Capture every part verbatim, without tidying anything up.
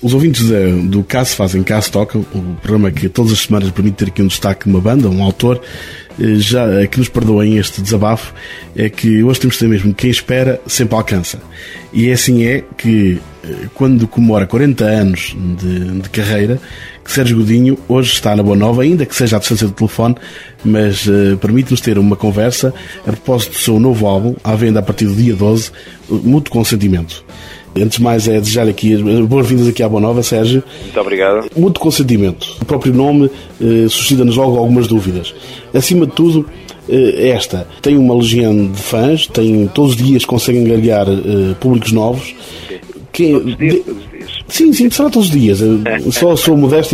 Os ouvintes do Caso Fazem, Caso Tocam, o programa que todas as semanas permite ter aqui um destaque de uma banda, um autor, já que nos perdoem este desabafo, é que hoje temos de ter mesmo quem espera sempre alcança. E assim é que, quando comemora quarenta anos de, de carreira, que Sérgio Godinho hoje está na Boa Nova, ainda que seja à distância do telefone, mas uh, permite-nos ter uma conversa a propósito do seu novo álbum, à venda a partir do dia doze, Mútuo Consentimento. Antes de mais, é desejar aqui as boas-vindas aqui à Boa Nova, Sérgio. Muito obrigado. Mútuo Consentimento. O próprio nome uh, suscita-nos logo algumas dúvidas. Acima de tudo, uh, esta tem uma legião de fãs, tem, todos os dias conseguem angariar uh, públicos novos. Sim. Que, todos os dias, de... todos os dias. Sim, sim, será todos os dias. Eu só sou modesto.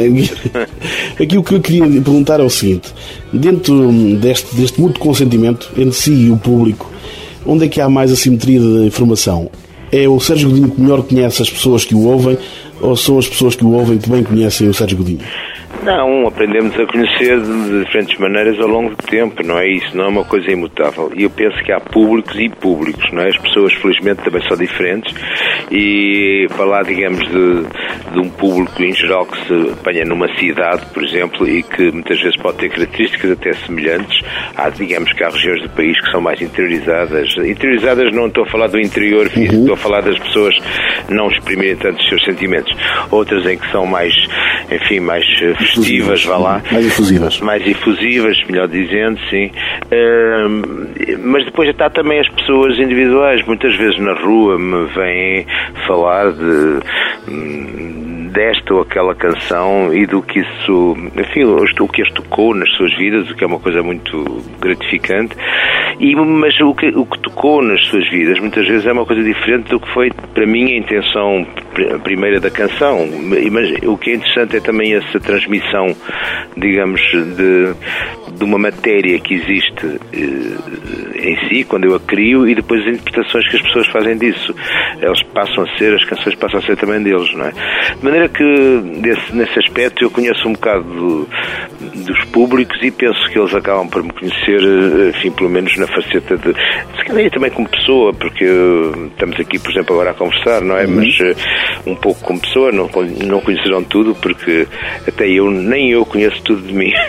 Aqui, aqui o que eu queria perguntar é o seguinte: dentro deste, deste mútuo consentimento entre si e o público, onde é que há mais assimetria de informação? É o Sérgio Godinho que melhor conhece as pessoas que o ouvem, ou são as pessoas que o ouvem que bem conhecem o Sérgio Godinho? Não, aprendemos a conhecer de diferentes maneiras ao longo do tempo, não é isso? Não é uma coisa imutável. E eu penso que há públicos e públicos, não é? As pessoas, felizmente, também são diferentes e falar, digamos, de, de um público em geral que se apanha numa cidade, por exemplo, e que muitas vezes pode ter características até semelhantes. Há, digamos, que há regiões do país que são mais interiorizadas. Interiorizadas não estou a falar do interior físico, uhum. Estou a falar das pessoas não exprimirem tanto os seus sentimentos. Outras em que são mais, enfim, mais festivas, vá lá. Mais efusivas. Mais efusivas, melhor dizendo, sim. Uh, mas depois está também as pessoas individuais. Muitas vezes na rua me vêm falar de... desta ou aquela canção e do que isso, enfim, o que as tocou nas suas vidas, o que é uma coisa muito gratificante, e, mas o que, o que tocou nas suas vidas muitas vezes é uma coisa diferente do que foi para mim a intenção primeira da canção. Mas o que é interessante é também essa transmissão, digamos, de, de uma matéria que existe eh, em si, quando eu a crio, e depois as interpretações que as pessoas fazem disso. Eles passam a ser, as canções passam a ser também deles, não é? De maneira que, desse, nesse aspecto, eu conheço um bocado do, dos públicos e penso que eles acabam por me conhecer, enfim, pelo menos na faceta de... se calhar também como pessoa, porque estamos aqui, por exemplo, agora a conversar, não é? Uhum. Mas um pouco como pessoa, não, não conhecerão tudo, porque até eu, nem eu conheço tudo de mim.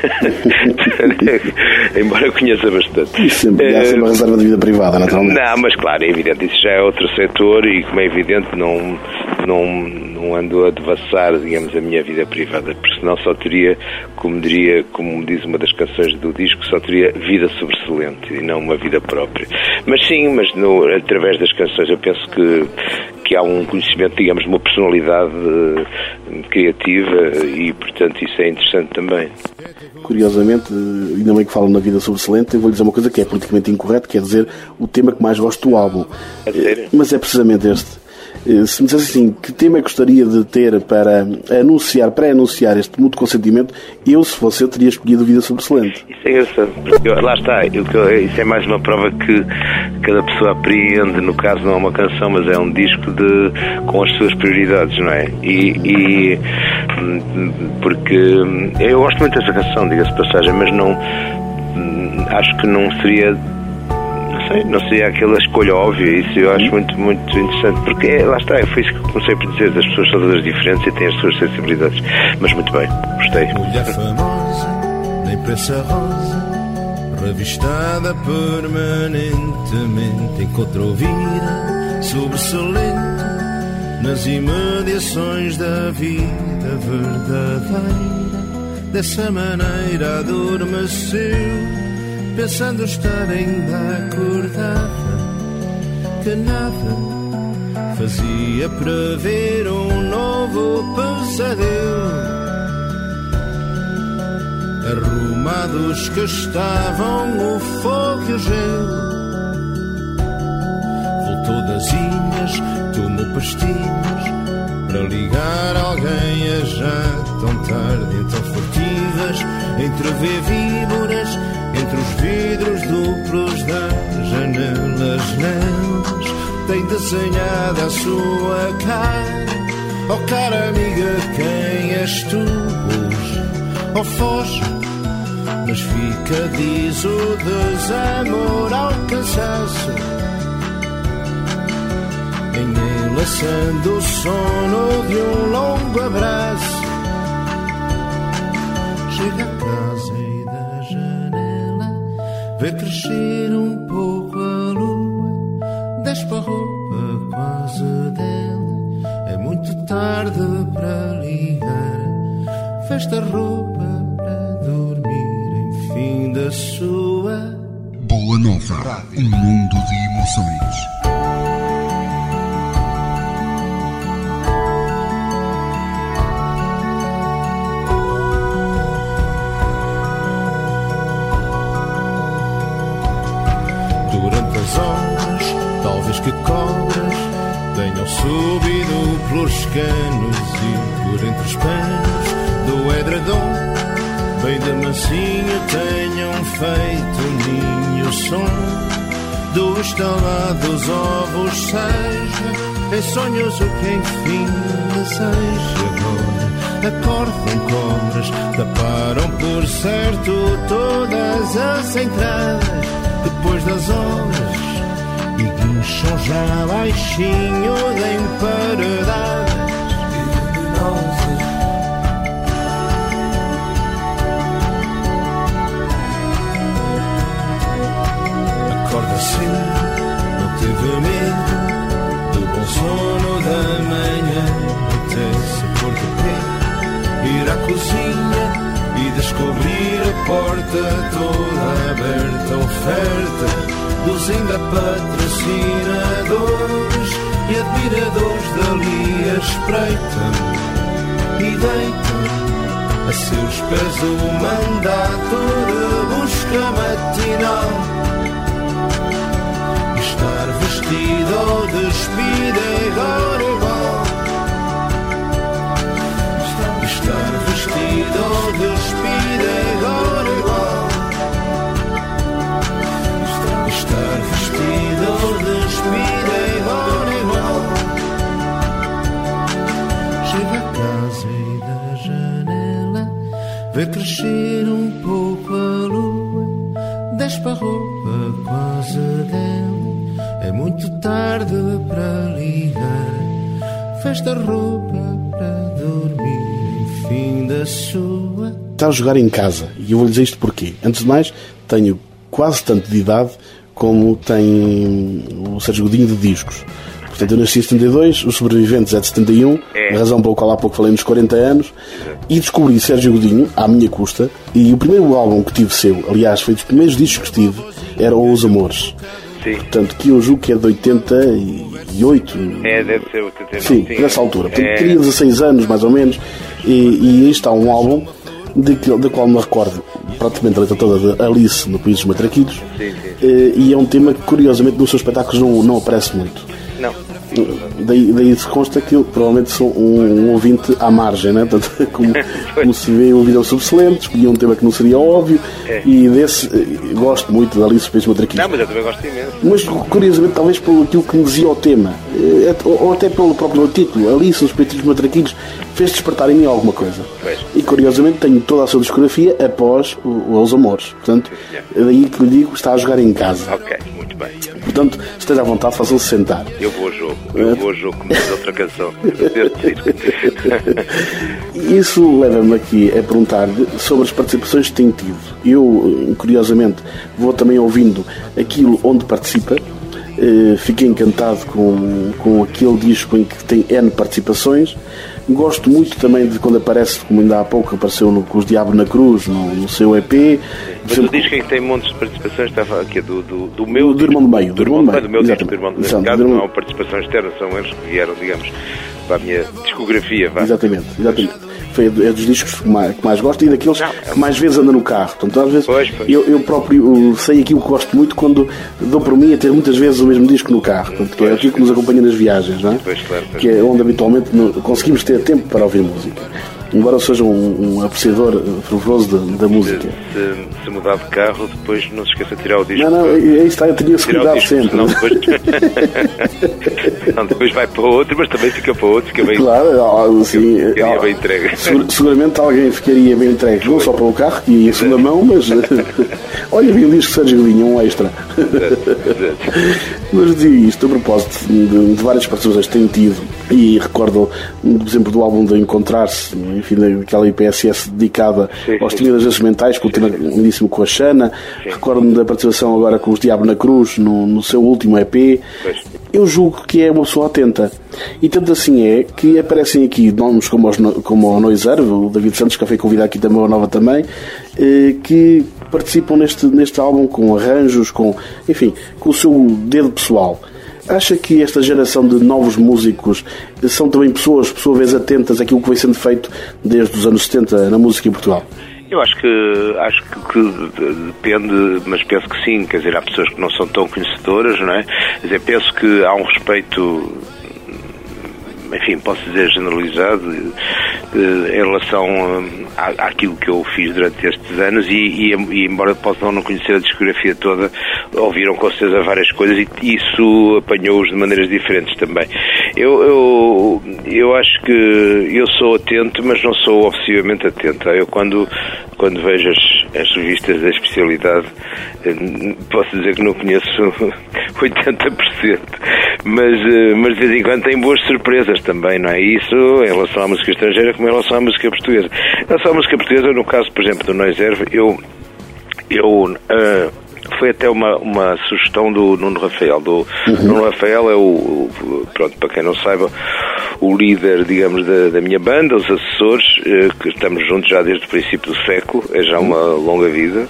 Embora conheça bastante. Isso sempre, há sempre uma reserva de vida privada, naturalmente. Não, mas claro, é evidente, isso já é outro setor e, como é evidente, não, não, não ando a devassar, digamos, a minha vida privada, porque senão só teria, como diria, como diz uma das canções do disco, só teria vida sobressalente e não uma vida própria. Mas sim, mas no, através das canções eu penso que, que há um conhecimento, digamos, de uma personalidade uh, criativa e, portanto, isso é interessante também. Curiosamente, ainda bem que falam na vida sobressalente, eu vou-lhe dizer uma coisa que é politicamente incorreto, quer dizer, o tema que mais gosto do álbum. É sério? Mas é precisamente este. Se me dissesse assim, que tema gostaria de ter para anunciar, pré-anunciar este mútuo consentimento, eu, se fosse eu, teria escolhido Vida Sobressalente. Isso é engraçado, porque lá está, eu, isso é mais uma prova que cada pessoa apreende, no caso não é uma canção, mas é um disco de, com as suas prioridades, não é? E, e porque eu gosto muito dessa canção, diga-se de passagem, mas não, acho que não seria... não seria aquela escolha óbvia. Isso eu acho muito, muito interessante, porque é, lá está, foi isso que comecei por dizer, as pessoas são todas diferentes e têm as suas sensibilidades, mas muito bem, gostei. Mulher famosa, nem pressa rosa, revistada permanentemente, encontrou vida sobressalente nas imediações da vida verdadeira. Dessa maneira adormeceu, pensando estar ainda acordada, que nada fazia prever um novo pesadelo. Arrumados que estavam o fogo e o gelo, voltou das ilhas, tomou pastilhas para ligar alguém a já tão tarde. Então furtivas, entrevê víboras entre os vidros duplos das janelas, nelas, tem desenhada a sua cara. Oh cara amiga, quem és tu hoje? Oh foge, mas fica, diz o desamor ao cansaço, enlaçando o sono de um longo abraço. Chega a casa e da janela vê crescer um pouco a lua, despe a roupa quase dela. É muito tarde para ligar, fecha a roupa para dormir, enfim da sua. Boa Nova, um mundo de emoções. Durante as horas, talvez que cobras tenham subido pelos canos e por entre os panos do edredom, bem de mansinho tenham feito um ninho. O som do estalar dos ovos seja em sonhos o que enfim deseja. Agora acordam cobras, taparam por certo todas as entradas depois das horas e guincham já baixinho de emparedadas e venenosas. Acorda cedo, não teve medo do bom sono da manhã, até se pôr de pé, ir à cozinha e descobrir a porta toda aberta, oferta dos ainda patrocinadores e admiradores dali a espreitam e deitam a seus pés o mandato de busca matinal. Estar vestido ou despido é agora igual. Estar vestido ou despido é agora igual. Estar vestido ou despido é agora igual. Chega a casa e da janela vê crescer um pouco a lua, despe a roupa quase dela. É muito tarde para ligar, fecha a roupa para dormir, enfim da sua. Está a jogar em casa, e eu vou lhe dizer isto porquê. Antes de mais, tenho quase tanto de idade como tem o Sérgio Godinho de discos. Portanto, eu nasci em setenta e dois, Os Sobreviventes é de setenta e um, é. A razão pela qual há pouco falei nos quarenta anos, e descobri Sérgio Godinho à minha custa, e o primeiro álbum que tive seu, aliás, foi dos primeiros discos que tive, era Os Amores. Sim. Portanto, que eu julgo que é de oitenta e oito. É, deve ser oitenta e nove. Sim, sim, nessa altura. Portanto, é. Teria dezasseis anos, mais ou menos, e, e aí está um álbum de, da qual me recordo praticamente a letra toda de Alice no País dos Matraquilhos. Sim, sim, sim. E é um tema que, curiosamente, nos seus espetáculos não, não aparece muito. Não. Daí, daí se consta que eu provavelmente sou um, um ouvinte à margem, né? Tanto, como, como se vê o vídeo subselente, escolhi um tema que não seria óbvio, é. E desse gosto muito da Alice País Matraquilhos. Não, mas eu também gosto imenso. Mas curiosamente, talvez pelo aquilo que me dizia o tema, ou até pelo próprio título, Alice, os País Matraquilhos, fez despertar em mim alguma coisa. Pois. E curiosamente tenho toda a sua discografia após Os Amores. Portanto, é daí que lhe digo, está a jogar em casa. Ok, muito bem. Portanto, esteja à vontade, façam-se sentar. Eu vou ao jogo, eu vou ao jogo, como diz outra canção. Isso leva-me aqui a perguntar-lhe sobre as participações que tem tido. Eu, curiosamente, vou também ouvindo aquilo onde participa. Uh, fiquei encantado com, com aquele disco em que tem N participações. Gosto muito também de quando aparece, como ainda há pouco apareceu no, com os Diabo na Cruz, no, no seu E P. Mas o disco em que tem montes de participações estava aqui do, do, do meu do, do irmão do meio, do irmão do meio, do meu disco, do irmão do meio. Caso não há participação externa, são eles que vieram, digamos, para a minha discografia. Vá. Exatamente, exatamente. Foi é dos discos que mais, que mais gosto e daqueles não, que mais vezes anda no carro. Portanto, às vezes pois, pois. Eu, eu próprio sei aquilo que gosto muito quando dou por mim a ter muitas vezes o mesmo disco no carro. Portanto, que é aquilo que nos acompanha nas viagias, não é? Pois, claro, pois. Que é onde habitualmente conseguimos ter tempo para ouvir música. embora seja um, um apreciador fervoroso da, da música. Se, se mudar de carro, depois não se esqueça de tirar o disco. Não, não, é isso está, eu tinha esse cuidado sempre. Senão depois... não, depois vai para outro, mas também fica para outro, fica bem, claro, sim, fica, ficaria bem entregue. Segura, seguramente alguém ficaria bem entregue, não só para o carro, que ia em segunda mão, mas olha, vi um disco de Sérgio Godinho, um extra. Exato, exato. Mas digo isto a propósito de, de várias participações que tenho tido, e recordo, por exemplo, do álbum de Encontrar-se, enfim, daquela I P S S dedicada sim, aos trinadores mentais, com o tema lindíssimo com a Xana. Recordo-me da participação agora com os Diabo na Cruz, no, no seu último E P. Pois. Eu julgo que é uma pessoa atenta. E tanto assim é que aparecem aqui nomes como, os, como o Noiserve, o David Santos, que foi convidado aqui também, a Nova também, eh, que participam neste, neste álbum com arranjos, com, enfim, com o seu dedo pessoal. Acha que esta geração de novos músicos são também pessoas, por sua vez, atentas àquilo que vem sendo feito desde os anos setenta na música em Portugal? Eu acho que, acho que, que depende, mas penso que sim, quer dizer, há pessoas que não são tão conhecedoras, não é? Quer dizer, penso que há um respeito, enfim, posso dizer generalizado, em relação à, àquilo que eu fiz durante estes anos e, e, e embora possam não conhecer a discografia toda, ouviram com certeza várias coisas e isso apanhou-os de maneiras diferentes também. Eu, eu, eu acho que eu sou atento, mas não sou obsessivamente atento. Eu quando, quando vejo as, as revistas da especialidade, posso dizer que não conheço oitenta por cento, mas, mas de vez em quando tem boas surpresas também, não é? Isso em relação à música estrangeira como em relação à música portuguesa. Em relação à música portuguesa, no caso, por exemplo, do Noiserve, eu, eu uh, foi até uma, uma sugestão do Nuno Rafael. Do, uhum. Nuno Rafael é o, o, pronto, para quem não saiba, o líder, digamos, da, da minha banda, os assessores, eh, que estamos juntos já desde o princípio do século, é já uma longa vida.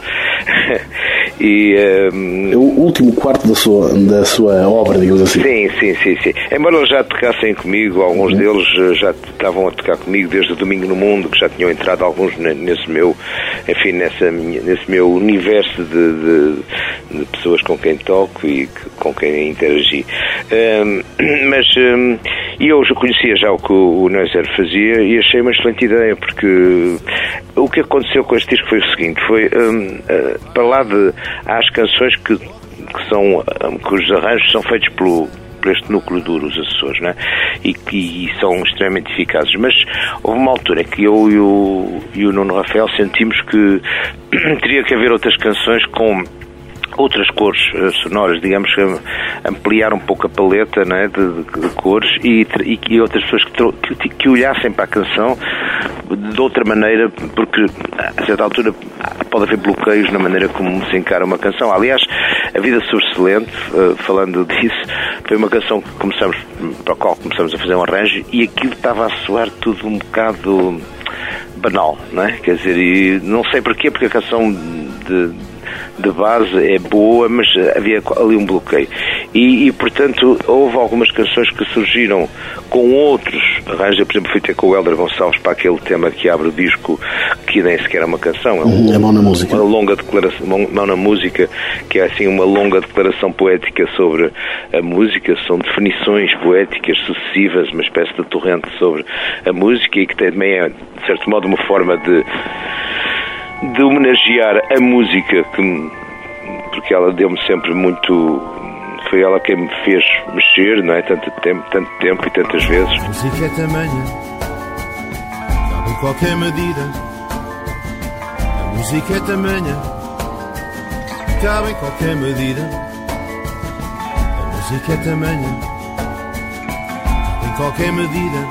E, um, é o último quarto da sua, da sua obra, digamos assim. Sim, sim, sim, sim. Embora eles já tocassem comigo, alguns uhum. deles já estavam a tocar comigo desde o Domingo no Mundo, que já tinham entrado alguns nesse meu, enfim, nessa minha, nesse meu universo de, de, de pessoas com quem toco e com quem interagi. Um, mas um, eu já conhecia já o que o Noiserve fazia e achei uma excelente ideia, porque o que aconteceu com este disco foi o seguinte, foi um, uh, para lá de há as canções que, que são um, cujos arranjos são feitos pelo, por este núcleo duro, os assessores, né? e que e são extremamente eficazes, mas houve uma altura em que eu e o, e o Nuno Rafael sentimos que teria que haver outras canções com outras cores uh, sonoras, digamos, ampliar um pouco a paleta, né, de, de, de cores e, e, e outras pessoas que, que, que olhassem para a canção de outra maneira, porque a certa altura pode haver bloqueios na maneira como se encara uma canção. Aliás, A Vida Sobressalente, uh, falando disso, foi uma canção que começamos, para a qual começamos a fazer um arranjo e aquilo estava a soar tudo um bocado banal, não é? Quer dizer, e não sei porquê, porque a canção de de base é boa, mas havia ali um bloqueio. E, e, portanto, houve algumas canções que surgiram com outros arranjos. Por exemplo, fui ter com o Hélder Gonçalves para aquele tema que abre o disco, que nem sequer é uma canção, é, um, é mão na música. Uma longa declaração, mão na música, que é assim uma longa declaração poética sobre a música. São definições poéticas sucessivas, uma espécie de torrente sobre a música e que também é, de certo modo, uma forma de de homenagear a música, que, porque ela deu-me sempre muito, foi ela quem me fez mexer, não é? Tanto tempo, tanto tempo e tantas vezes. A música é tamanha, cabe em qualquer medida. A música é tamanha, cabe em qualquer medida. A música é tamanha, cabe em qualquer medida.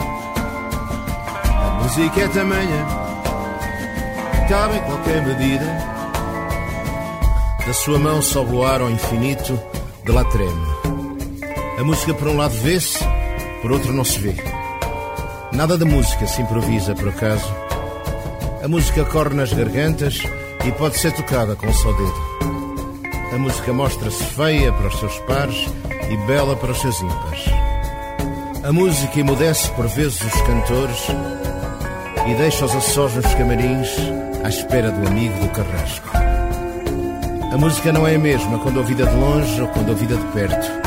A música é tamanha, cabe em qualquer medida. Da sua mão sobe o ar ao infinito, de lá treme. A música por um lado vê-se, por outro não se vê. Nada da música se improvisa por acaso. A música corre nas gargantas e pode ser tocada com um só dedo. A música mostra-se feia para os seus pares e bela para os seus ímpares. A música emudece por vezes os cantores e deixa-os a sós nos camarins à espera do amigo do carrasco. A música não é a mesma quando ouvida de longe ou quando ouvida de perto.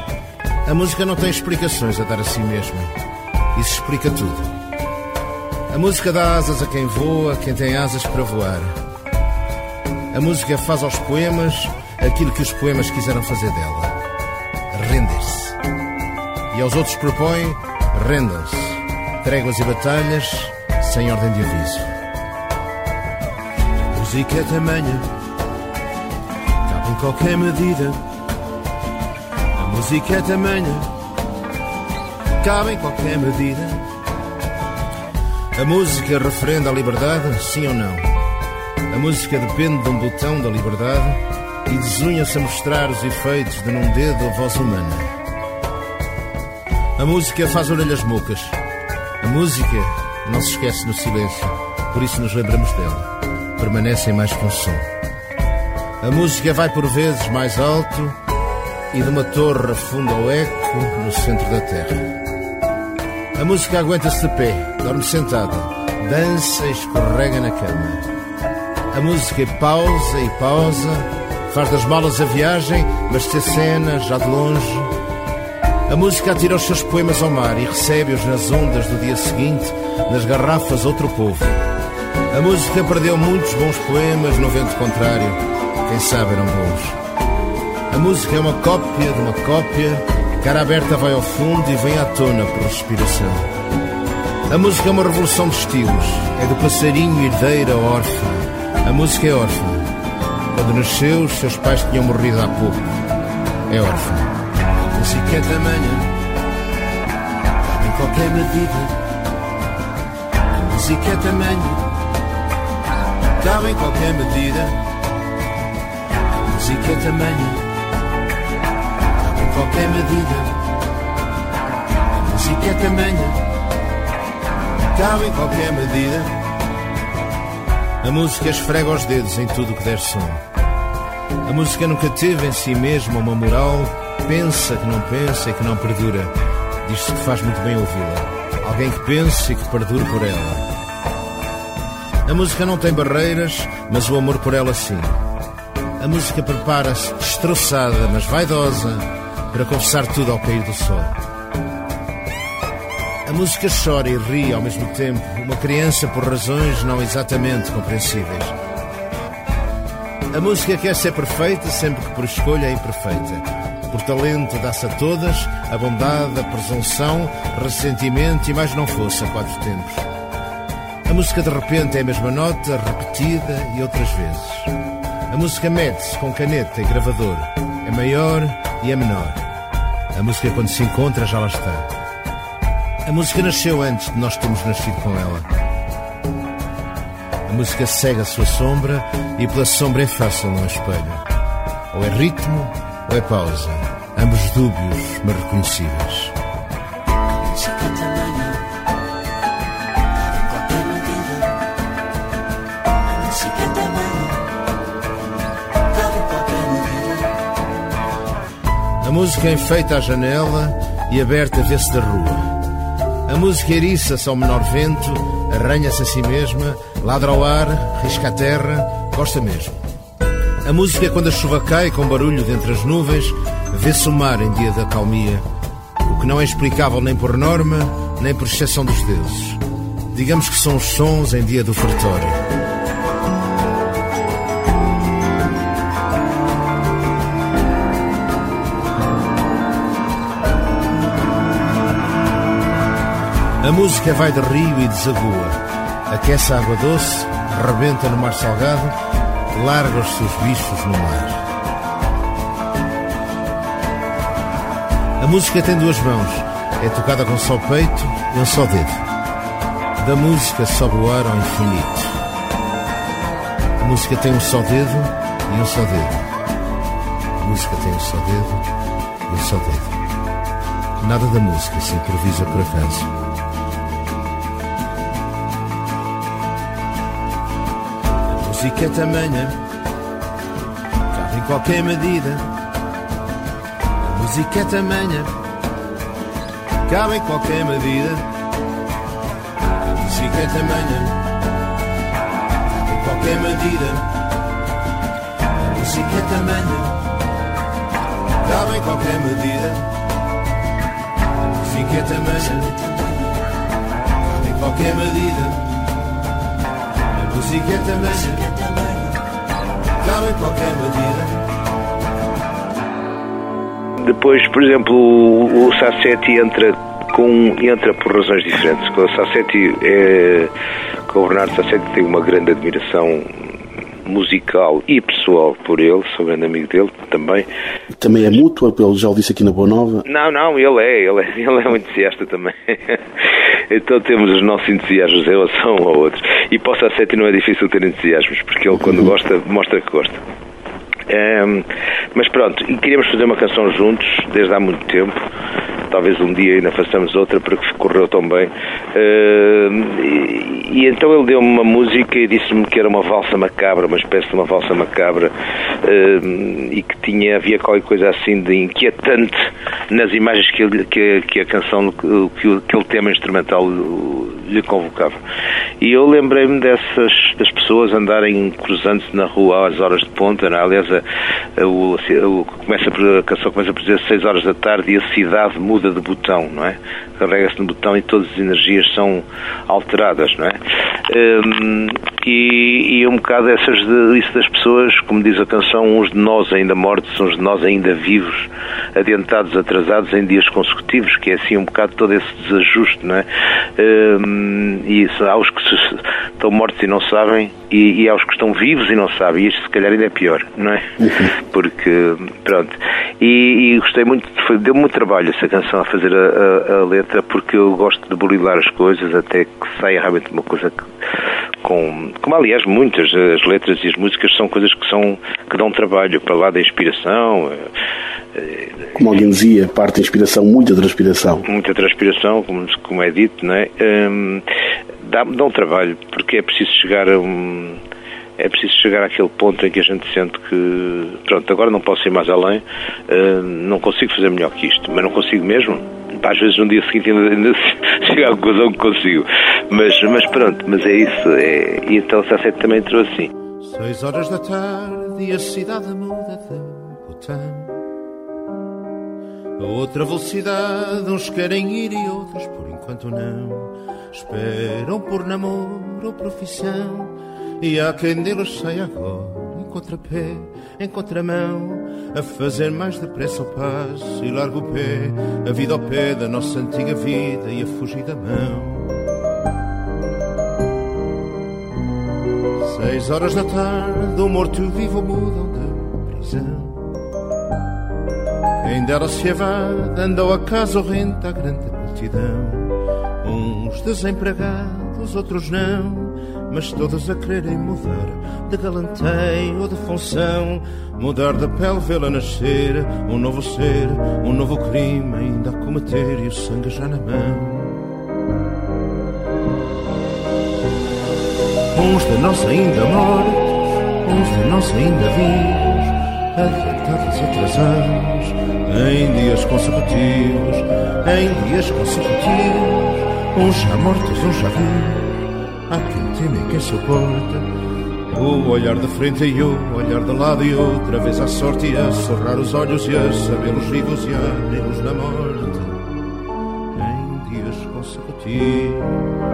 A música não tem explicações a dar a si mesma. Isso explica tudo. A música dá asas a quem voa, quem tem asas para voar. A música faz aos poemas aquilo que os poemas quiseram fazer dela: render-se. E aos outros propõe: rendam-se. Tréguas e batalhas sem ordem de aviso. A música é tamanha, cabe em qualquer medida. A música é tamanha, cabe em qualquer medida. A música referenda a liberdade, sim ou não? A música depende de um botão da liberdade e desunha-se a mostrar os efeitos de num dedo a voz humana. A música faz orelhas mocas. A música não se esquece no silêncio, por isso nos lembramos dela. Permanece em mais que um som. A música vai por vezes mais alto e de uma torre afunda o eco no centro da terra. A música aguenta-se de pé, dorme sentada, dança e escorrega na cama. A música pausa e pausa, faz das malas a viagem, mas se acena já de longe. A música atira os seus poemas ao mar e recebe-os nas ondas do dia seguinte, nas garrafas outro povo. A música perdeu muitos bons poemas no vento contrário, quem sabe eram bons. A música é uma cópia de uma cópia, cara aberta vai ao fundo e vem à tona por respiração. A música é uma revolução de estilos, é do passarinho herdeira ao órfã. A música é órfã. Quando nasceu, os seus pais tinham morrido há pouco. É órfã. A música é tamanha, cabe em qualquer medida. A música é tamanha, cabe em qualquer medida. A música é tamanha, cabe em qualquer medida. A música é tamanha, cabe em qualquer medida. A música esfrega os dedos em tudo o que der som. A música nunca teve em si mesma uma moral, pensa que não pensa e que não perdura. Diz-se que faz muito bem ouvi-la. Alguém que pense e que perdure por ela. A música não tem barreiras, mas o amor por ela sim. A música prepara-se destroçada, mas vaidosa, para confessar tudo ao cair do sol. A música chora e ri ao mesmo tempo, uma criança por razões não exatamente compreensíveis. A música quer ser perfeita sempre que por escolha é imperfeita. Por talento dá-se a todas, a bondade, a presunção, ressentimento e mais não fosse a quatro tempos. A música de repente é a mesma nota, repetida e outras vezes. A música mede-se com caneta e gravador, é maior e é menor. A música quando se encontra já lá está. A música nasceu antes de nós termos nascido com ela. A música segue a sua sombra e pela sombra é fácil não espelho. Ou é ritmo ou é pausa, ambos dúbios mas reconhecíveis. A música tamanha, cabe em qualquer medida. A música tamanha, cabe em qualquer medida. A música é enfeita à janela e aberta vê-se da rua. A música eriça-se ao menor vento, arranha-se a si mesma, ladra ao ar, risca a terra, gosta mesmo. A música é quando a chuva cai com barulho dentre as nuvens, vê-se o mar em dia de acalmia, o que não é explicável nem por norma, nem por exceção dos deuses. Digamos que são os sons em dia do fartório. A música vai de rio e desagua, aquece a água doce, rebenta no mar salgado, larga os seus bichos no mar. A música tem duas mãos, é tocada com um só peito e um só dedo. Da música sobe o ar ao infinito. A música tem um só dedo e um só dedo. A música tem um só dedo e um só dedo. Nada da música se improvisa por acaso. A música é tamanha, cabe em qualquer medida. A música é tamanha, cabe em qualquer medida. A música é tamanha, cabe em qualquer medida. A música é tamanha, cabe em qualquer medida. A música é tamanha, cabe em qualquer medida. música é também, cabe em qualquer medida. Depois, por exemplo, o, o Sassetti entra, com, entra por razões diferentes. O Sassetti é, com o Bernardo Sassetti tem uma grande admiração musical e pessoal por ele, sou grande amigo dele também. Também é mútua, ele já o disse aqui na Boa Nova? Não, não, ele é, ele é, ele é um entusiasta também. Então temos os nossos entusiasmos em relação a outros. E para o Sassetti não é difícil ter entusiasmos, porque ele quando gosta, mostra que gosta. Um, mas pronto, e queríamos fazer uma canção juntos desde há muito tempo. Talvez um dia ainda façamos outra, porque correu tão bem. Uh, e, e então ele deu-me uma música e disse-me que era uma valsa macabra, uma espécie de uma valsa macabra, uh, e que tinha, havia qualquer coisa assim de inquietante nas imagens que, ele, que, que a canção, que aquele tema instrumental lhe convocava. E eu lembrei-me dessas das pessoas andarem cruzando-se na rua às horas de ponta, não é? Aliás, a, a, o, a, começa a, a canção começa por dizer seis horas da tarde e a cidade muda de botão, não é? Carrega-se no botão e todas as energias são alteradas, não é? Um, e, e um bocado essas de, isso das pessoas, como diz a canção, uns de nós ainda mortos, uns de nós ainda vivos, adiantados, atrasados em dias consecutivos, que é assim um bocado todo esse desajuste, não é? Um, e isso, há os que se, estão mortos e não sabem, e, e há os que estão vivos e não sabem, e isto se calhar ainda é pior, não é? Porque, pronto, e, e gostei muito, deu-me muito trabalho essa canção a fazer a, a, a letra, porque eu gosto de burilar as coisas até que saia realmente uma coisa que, com, como aliás muitas, as letras e as músicas são coisas que, são, que dão trabalho para lá da inspiração. Como alguém dizia, parte da inspiração, muita transpiração. Muita transpiração, como, como é dito, não é? Um, dá, dá um trabalho, porque é preciso chegar a um... É preciso chegar àquele ponto em que a gente sente que, pronto, agora não posso ir mais além, uh, não consigo fazer melhor que isto, mas não consigo mesmo. Às vezes no dia seguinte ainda, ainda chego à conclusão que consigo. Mas, mas pronto, mas é isso. É, e então o Sassetti também entrou assim. Seis horas da tarde e a cidade muda de botão. A outra velocidade, uns querem ir e outros por enquanto não. Esperam por namoro ou profissão. E há quem deles sai agora, em contrapé, em contramão, a fazer mais depressa o passo e larga o pé, a vida ao pé da nossa antiga vida e a fugir da mão. Seis horas da tarde, o morto vivo mudam de prisão. Quem dela se evade, andou a casa horrenda a grande multidão. Uns desempregados, outros não, mas todos a quererem mudar de galanteio ou de função, mudar de pele, vê-la nascer, um novo ser, um novo crime ainda a cometer e o sangue já na mão. Uns de nós ainda mortos, uns de nós ainda vivos, adiantados, atrasados, em dias consecutivos, em dias consecutivos, uns já mortos, uns já vivos. Há quem teme e quem suporta o olhar de frente e o olhar de lado e outra vez à sorte e a cerrar os olhos e a sabê-los vivos e a abri-los na morte em dias consecutivos.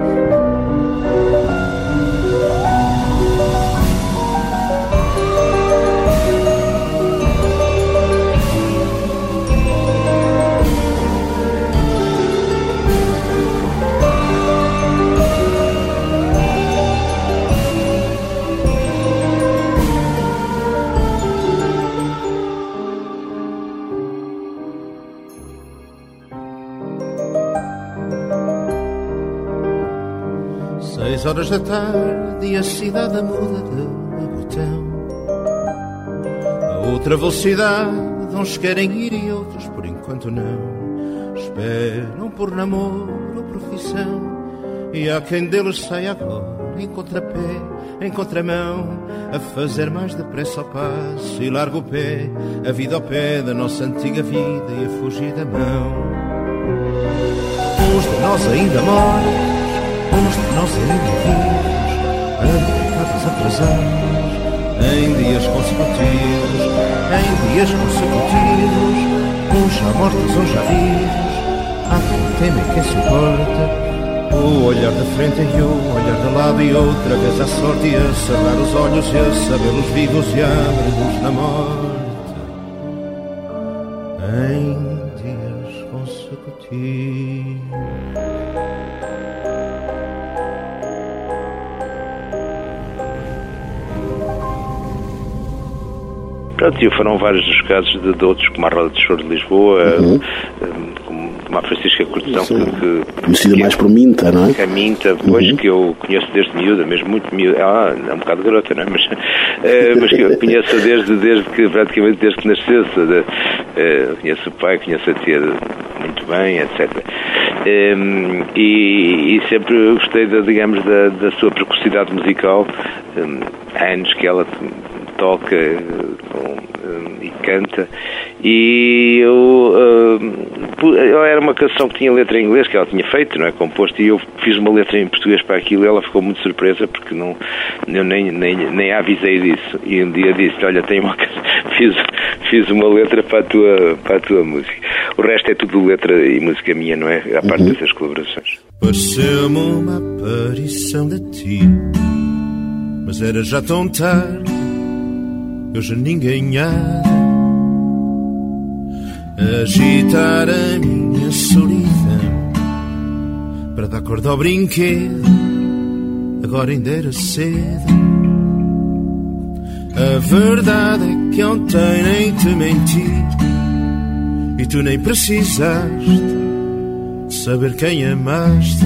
Seis horas da tarde e a cidade muda de botão. A outra velocidade, uns querem ir e outros por enquanto não. Esperam por namoro ou profissão. E há quem deles sai agora em contrapé, em contramão, a fazer mais depressa ao passo e larga o pé, a vida ao pé da nossa antiga vida e a fugir da mão. Uns de nós ainda mortos, uns de nós ainda vivos, adiantados, atrasados, em dias consecutivos, em dias consecutivos, uns já mortos, uns já vivos. Há quem teme e quem suporta O olhar da frente e o olhar de lado e outra vez a sorte e a cerrar os olhos e a sabê-los vivos e abre-los na morte em dias consecutivos. Pronto, e foram vários os casos de, de outros, como a Roda de Choro de Lisboa, uhum. como a Francisca Cortesão, que, que, conhecida que mais por Minta, não é? Que a Minta, depois, uhum. que eu conheço desde miúda, mesmo muito miúda, ah, é um bocado garota, não é? Mas, uh, mas que eu conheço desde, desde que, praticamente desde que nascesse, de, uh, conheço o pai, conheço a tia muito bem, etcétera. Um, e, e sempre gostei, da, digamos, da, da sua precocidade musical, um, há anos que ela toca com, um, e canta, e eu, um, eu era uma canção que tinha letra em inglês, que ela tinha feito, não é, composto, e eu fiz uma letra em português para aquilo, e ela ficou muito surpresa, porque não, eu nem, nem, nem a avisei disso, e um dia disse, olha, tenho uma fiz, fiz uma letra para a, tua, para a tua música. O resto é tudo letra e música minha, não é, a parte uhum. dessas colaborações. Pareceu-me uma aparição de ti, mas era já tão tarde, eu já ninguém há agitar a minha solidão para dar corda ao brinquedo, agora ainda era cedo. A verdade é que ontem nem te menti e tu nem precisaste saber quem amaste.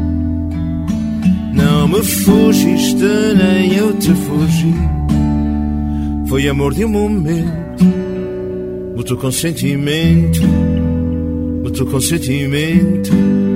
Não me fugiste nem eu te fugi, foi amor de um momento, o teu consentimento, o teu consentimento.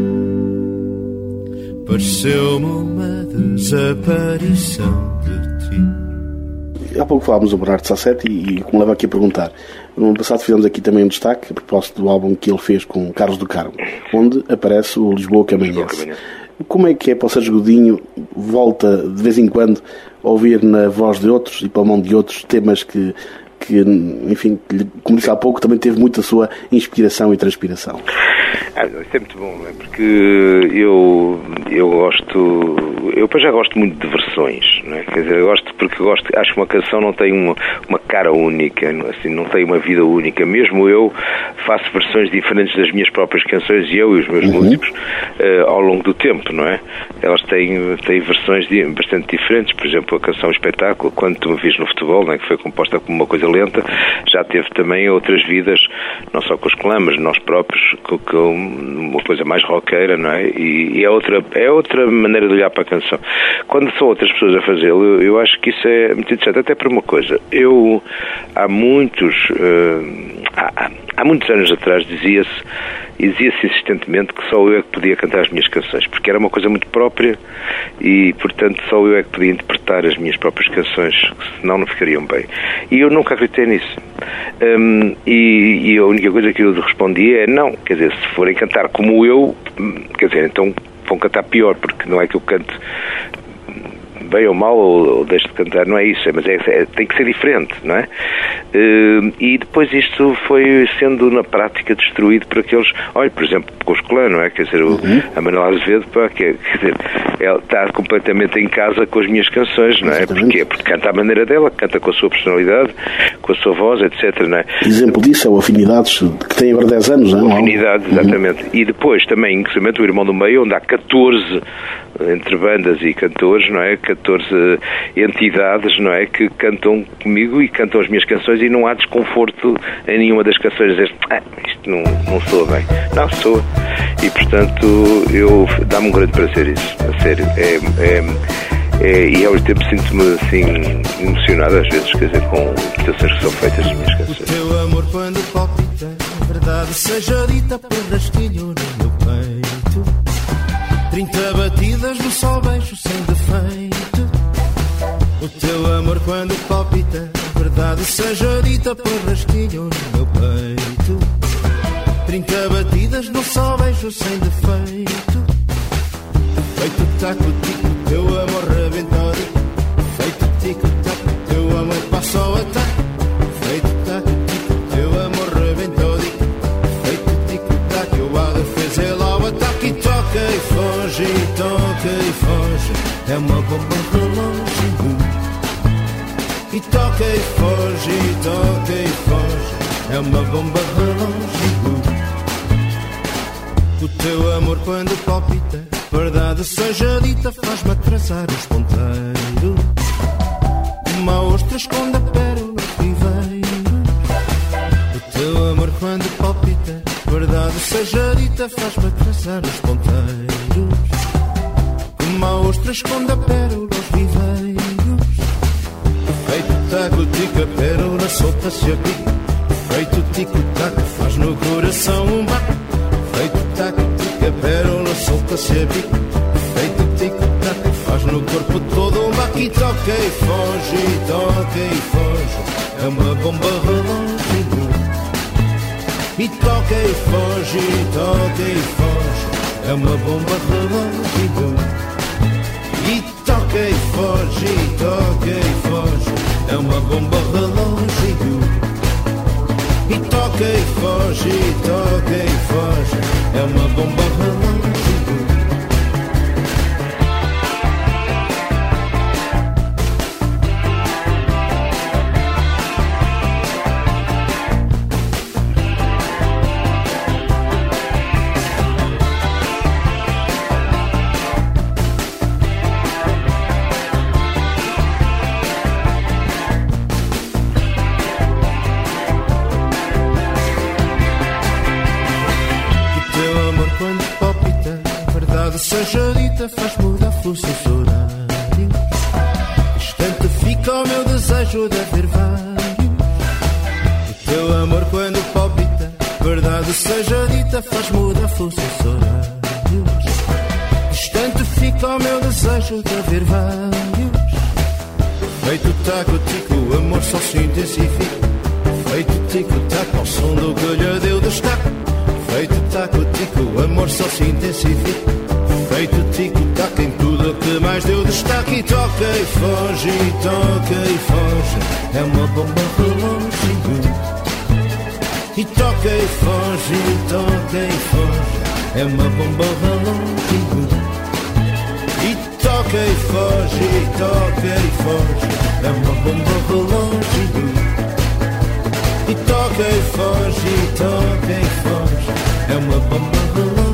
Pareceu-me uma desaparição de ti. Há pouco falámos do Bernardo Sassetti e, e como leva aqui a perguntar, no ano passado fizemos aqui também um destaque a propósito do álbum que ele fez com Carlos do Carmo, onde aparece o Lisboa que amanhece. Como é que é para o Sérgio Godinho, volta de vez em quando a ouvir na voz de outros e pela mão de outros temas que, que enfim, como disse há pouco, também teve muito a sua inspiração e transpiração? Ah, isso é muito bom, não é? Porque eu, eu gosto, eu já gosto muito de versões, não é? Quer dizer, eu gosto porque gosto, acho que uma canção não tem uma, uma cara única, não, assim, não tem uma vida única. Mesmo eu faço versões diferentes das minhas próprias canções, e eu e os meus uhum. músicos, uh, ao longo do tempo, não é? Elas têm, têm versões de, bastante diferentes. Por exemplo, a canção Espetáculo, Quando Tu Me Vis no Futebol, não é? Que foi composta como uma coisa lenta, já teve também outras vidas, não só com os clãs, mas nós próprios, com, com uma coisa mais roqueira, não é? E, e é, outra, é outra maneira de olhar para a canção. Quando são outras pessoas a fazê-lo, eu, eu acho que isso é muito interessante, até por uma coisa. Eu, há muitos, uh, há, há muitos anos atrás, dizia-se, e dizia-se insistentemente que só eu é que podia cantar as minhas canções, porque era uma coisa muito própria e, portanto, só eu é que podia interpretar as minhas próprias canções, senão não ficariam bem. E eu nunca acreditei nisso. Um, e, e a única coisa que eu respondi é não, quer dizer, se forem cantar como eu, quer dizer, então vão cantar pior, porque não é que eu canto bem ou mal, ou, ou deixo de cantar, não é isso, mas é, é, tem que ser diferente, não é? Uh, e depois isto foi sendo na prática destruído por aqueles, olha, por exemplo, com os clãs, não é? Quer dizer, o, uhum. a Manuela Azevedo, pá, quer, quer dizer, ela está completamente em casa com as minhas canções, não é? Porquê? Porque canta à maneira dela, canta com a sua personalidade, com a sua voz, etcétera, não é? Exemplo disso é o Afinidades, que tem agora dez anos, não é? Afinidades, exatamente. Uhum. E depois também, inclusive, o Irmão do Meio, onde há catorze, entre bandas e cantores, não é? catorze entidades, não é? Que cantam comigo e cantam as minhas canções e não há desconforto em nenhuma das canções. Dizer, ah, isto não, não soa bem. Não, soa. E, portanto, eu dá-me um grande prazer isso, a sério. É, é, é, e ao mesmo tempo sinto-me, assim, emocionado às vezes, quer dizer, com interpretações que são feitas das minhas canções. O teu amor quando palpita, a verdade seja dita por rastilho no meu peito. Trinta batidas no sol beijo sem defeito. O teu amor quando palpita, a verdade seja dita por rastilho no meu peito. Trinta batidas no sol beijo sem defeito. Feito taco-tico, teu amor rebentou. Feito tico-taco, teu amor passou a ataque. Feito taco-tico, teu amor rebentou. Feito tico-taco, eu a defesa, ele ao ataque e toca e foge. toca e foge, é uma bomba relógio. E toca e foge, e toca e foge, é uma bomba relógio. O teu amor quando palpita, verdade seja dita, faz-me atrasar os ponteiros. Uma ostra esconde a pérola viveiro. O teu amor quando palpita, verdade seja dita, faz-me atrasar os ponteiros. Uma ostra esconde a pérola viveiros. Feito taco, tica, pérola solta-se a pique. Feito tico-taco, faz no coração um baque. Feito taco, tica, pérola solta-se a pique. Feito tico-taco, faz no corpo todo um baque. E toca e foge, e toca e foge, é uma bomba relógio. E toca e foge, e toca e foge, é uma bomba relógio. E toca e foge, e toca e foge, é uma bomba relógio. E toca e foge, e toca e foge, é uma bomba relógio. Seja dita, faz mudar fluxos horários. Distante fica o meu desejo de haver vários. O teu amor quando palpita, verdade seja dita, faz mudar fluxos horários. Distante fica o meu desejo de haver vários. Feito taco-tico, o amor só se intensifica. Feito tico-taco, ao som do que lhe deu destaque. Feito taco-tico, o amor só se intensifica. Feito tico-tac em tudo que mais deu destaque. E toca e foge, e toca e foge, é uma bomba relógio. E toca e foge, e toca e foge, é uma bomba relógio. E toca e foge, e toca e foge, é uma bomba relógio. E toca e foge, e toca e foge, é uma bomba relógio.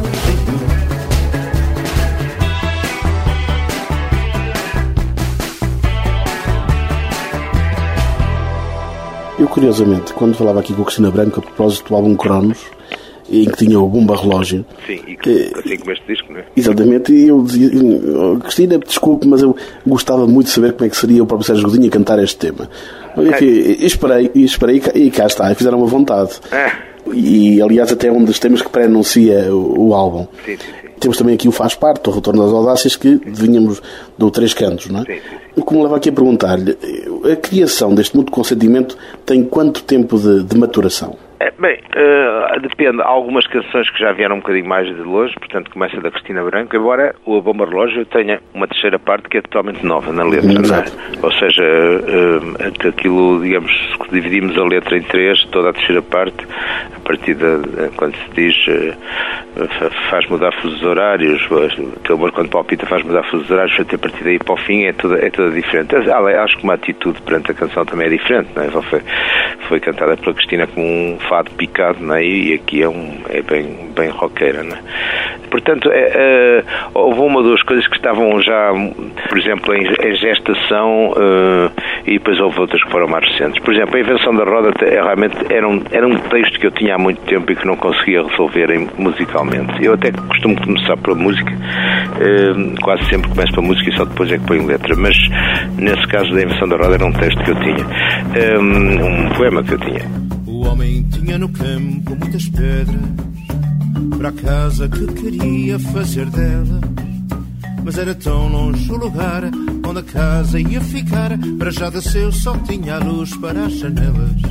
Eu, curiosamente, quando falava aqui com a Cristina Branco a propósito do álbum Cronos, em que tinha o Bomba Relógio... Sim, e que assim como este disco, não é? Exatamente, e eu dizia, Cristina, desculpe, mas eu gostava muito de saber como é que seria o próprio Sérgio Godinho a cantar este tema. É. E esperei, e esperei, e cá está, e fizeram uma vontade. É. E, aliás, até é um dos temas que pré-anuncia o, o álbum. Sim, sim, sim. Temos também aqui o Faz Parte, o Retorno das Audácias, que vinhamos do Três Cantos, não é? Sim, sim. Como leva aqui a perguntar-lhe, a criação deste mútuo consentimento tem quanto tempo de, de maturação? É, bem, uh, depende. Há algumas canções que já vieram um bocadinho mais de longe, portanto começa da Cristina Branco, embora o Bomba Relógio tenha uma terceira parte que é totalmente nova na letra, não é? Ou seja, uh, aquilo, digamos, dividimos a letra em três, toda a terceira parte, a partir de, quando se diz uh, faz mudar fusos horários, o teu amor quando palpita faz mudar fusos horários, a partir daí para o fim é toda, é toda diferente. Acho que uma atitude perante a canção também é diferente, não é? Foi, foi cantada pela Cristina com um fado picado, não é? E aqui é, um, é bem, bem roqueira, não é? Portanto, é, é, houve uma ou duas coisas que estavam já, por exemplo, em, em gestação, uh, e depois houve outras que foram mais recentes. Por exemplo, a Invenção da Roda é, realmente era um, era um texto que eu tinha há muito tempo e que não conseguia resolver em, musicalmente. Eu até costumo começar pela música, uh, quase sempre começo pela música e só depois é que ponho letra, mas nesse caso da Invenção da Roda era um texto que eu tinha, um, um poema que eu tinha. O homem tinha no campo muitas pedras para a casa que queria fazer dela, mas era tão longe o lugar onde a casa ia ficar. Para já desceu, só tinha a luz para as janelas.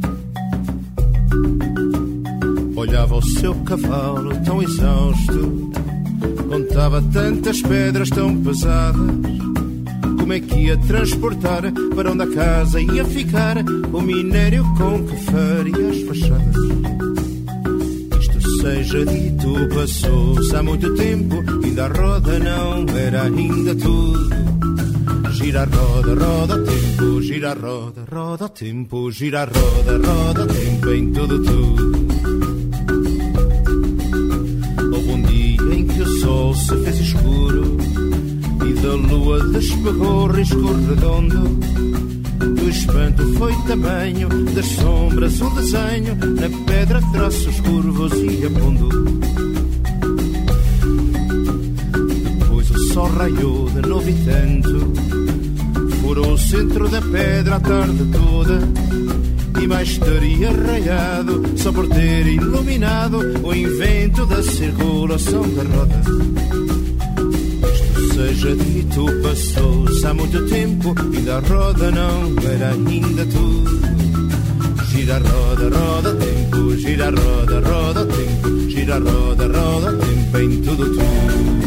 Olhava o seu cavalo tão exausto, contava tantas pedras tão pesadas. Como é que ia transportar para onde a casa ia ficar o minério com que faria as fachadas? Isto seja dito, passou-se há muito tempo, ainda a roda não era ainda tudo. Gira a roda, roda o tempo, gira a roda, roda o tempo, gira a roda, roda o tempo em tudo, tudo. Houve um dia em que o sol se fez escuro e da lua despegou o risco redondo. Do espanto foi tamanho, das sombras um desenho, na pedra traços curvos e apondo. Depois o sol raiou de novo e tanto, furou o centro da pedra a tarde toda, e mais teria raiado só por ter iluminado o invento da circulação da roda. Seja dito, passou-se há muito tempo, ainda a roda não era ainda tudo. Gira a roda, roda tempo, gira a roda, roda tempo, gira a roda, roda tempo em tudo, tudo.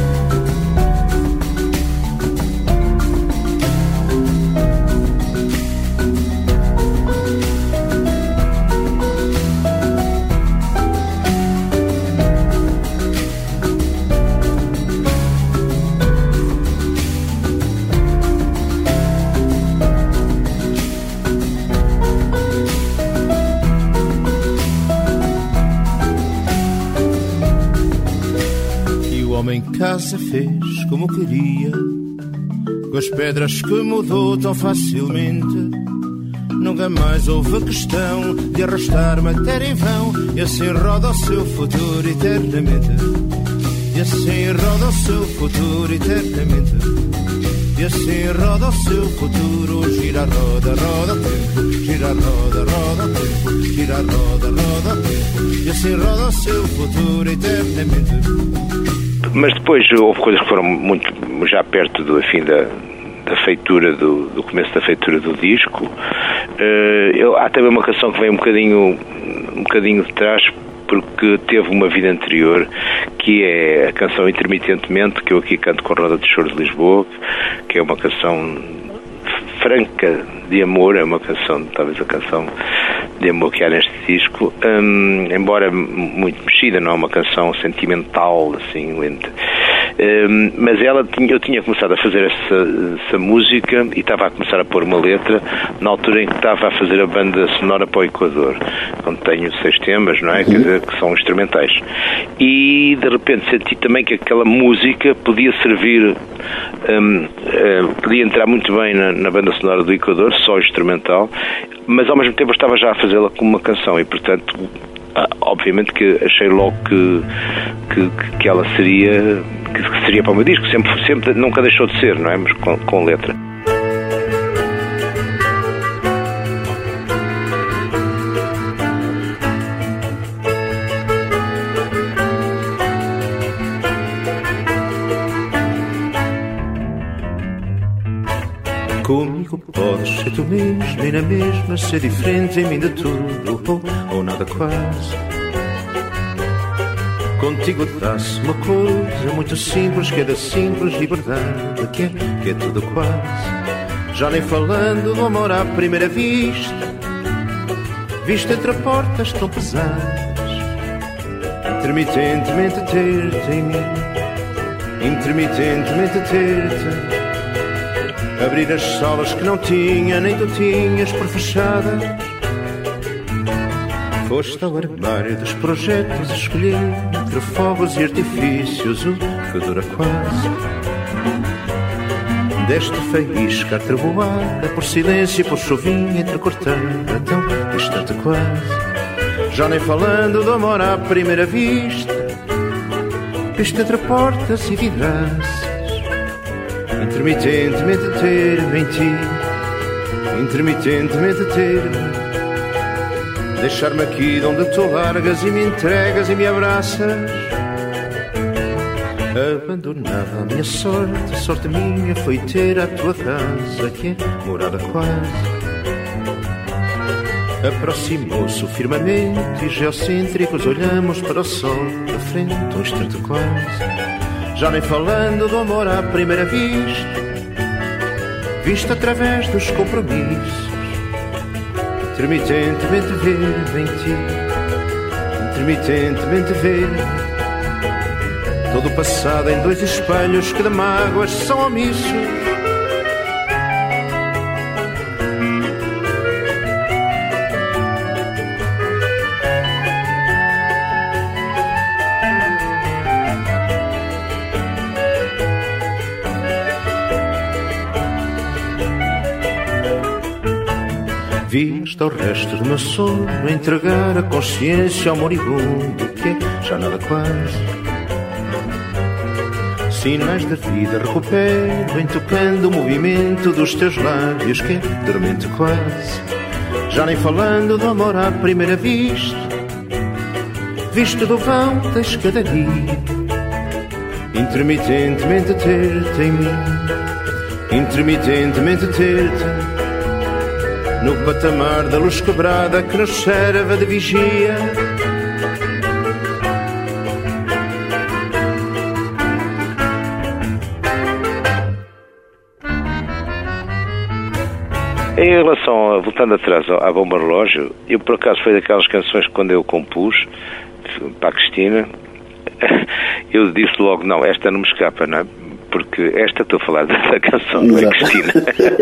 Em casa fez como queria, com as pedras que mudou tão facilmente. Nunca mais houve questão de arrastar matéria em vão, e assim roda o seu futuro eternamente. E assim roda o seu futuro eternamente. E assim roda o seu futuro. Gira a roda, roda o tempo, gira a roda, roda o tempo, gira a roda, roda o tempo. E assim roda o seu futuro eternamente. Mas depois houve coisas que foram muito já perto do fim da, da feitura, do, do começo da feitura do disco. Uh, eu, há também uma canção que vem um bocadinho, um bocadinho de trás, porque teve uma vida anterior, que é a canção Intermitentemente, que eu aqui canto com a Roda de Choro de Lisboa, que é uma canção franca de amor, é uma canção, talvez a canção de amor que há neste disco, um, embora muito mexida, não é uma canção sentimental, assim, lenta. Um, mas ela tinha, eu tinha começado a fazer essa, essa música e estava a começar a pôr uma letra na altura em que estava a fazer a banda sonora para o Equador, onde tenho seis temas, não é? Quer dizer, que são instrumentais. E de repente senti também que aquela música podia servir, um, uh, podia entrar muito bem na, na banda sonora do Equador, só instrumental, mas ao mesmo tempo eu estava já a fazê-la como uma canção e, portanto, obviamente que achei logo que, que, que ela seria, que seria para o meu disco, sempre, sempre, nunca deixou de ser, não é? Mas com, com letra. Comigo podes ser tu mesmo e na mesma ser diferente em mim de tudo ou, ou nada quase. Contigo dá-se uma coisa muito simples, que é da simples liberdade, que é, que é tudo quase. Já nem falando do amor à primeira vista, vista entre portas tão pesadas. Intermitentemente ter-te em mim, intermitentemente ter-te. Abrir as salas que não tinha, nem tu tinhas por fechadas. Foste ao armário dos projetos, escolher entre fogos e artifícios o que dura quase. Deste faísca atreboada por silêncio e por chuvinha entrecortada, tão distante quase. Já nem falando do amor à primeira vista, vista entre portas e vidraças. Intermitentemente ter-me em ti, intermitentemente ter-me. Deixar-me aqui de onde tu largas e me entregas e me abraças. Abandonada a minha sorte, sorte minha foi ter a tua casa, que é morada quase. Aproximou-se o firmamento e geocêntricos olhamos para o sol da frente, um instante quase. Já nem falando do amor à primeira vista, visto através dos compromissos. Intermitentemente ver em ti, intermitentemente ver todo o passado em dois espelhos que de mágoas são omissos. Vista ao resto do meu sono, entregar a consciência ao moribundo, que é já nada quase. Sinais da vida recupero, em tocando o movimento dos teus lábios, que é dormente quase. Já nem falando do amor à primeira vista, visto do vão da escadaria, intermitentemente ter-te em mim, intermitentemente ter-te no patamar da luz quebrada que nos serve de vigia. Em relação, a, voltando atrás à Bomba Relógio, eu por acaso foi daquelas canções que quando eu compus para a Cristina, eu disse logo, não, esta não me escapa, não é? Porque esta, estou a falar da canção, não é, Cristina?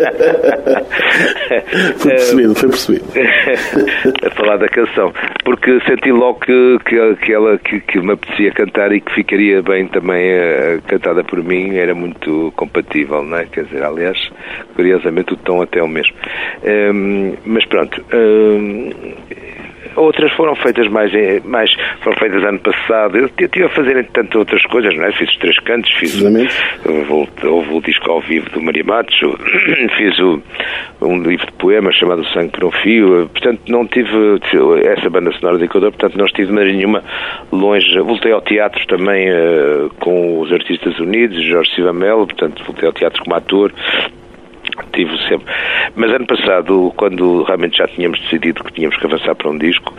Foi percebido, foi percebido. A falar da canção. Porque senti logo que, que, que ela que, que me apetecia cantar e que ficaria bem também uh, cantada por mim, era muito compatível, não é? Quer dizer, aliás, curiosamente o tom até é o mesmo. Um, mas pronto. Um, Outras foram feitas mais, mais foram feitas ano passado. Eu estive a fazer, entretanto, outras coisas, não é? Fiz os Três Cantos, fiz o, houve o disco ao vivo do Maria Matos, fiz o, um livro de poemas chamado Sangue por um Fio. Portanto, não tive essa banda sonora de Equador, portanto, não estive de maneira nenhuma longe. Voltei ao teatro também uh, com os Artistas Unidos, Jorge Silva Melo, portanto, voltei ao teatro como ator. Tive sempre. Mas ano passado, quando realmente já tínhamos decidido que tínhamos que avançar para um disco,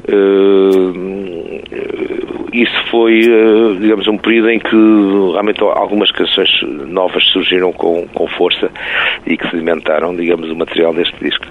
uh, isso foi, uh, digamos, um período em que realmente algumas canções novas surgiram com, com força e que sedimentaram, digamos, o material deste disco.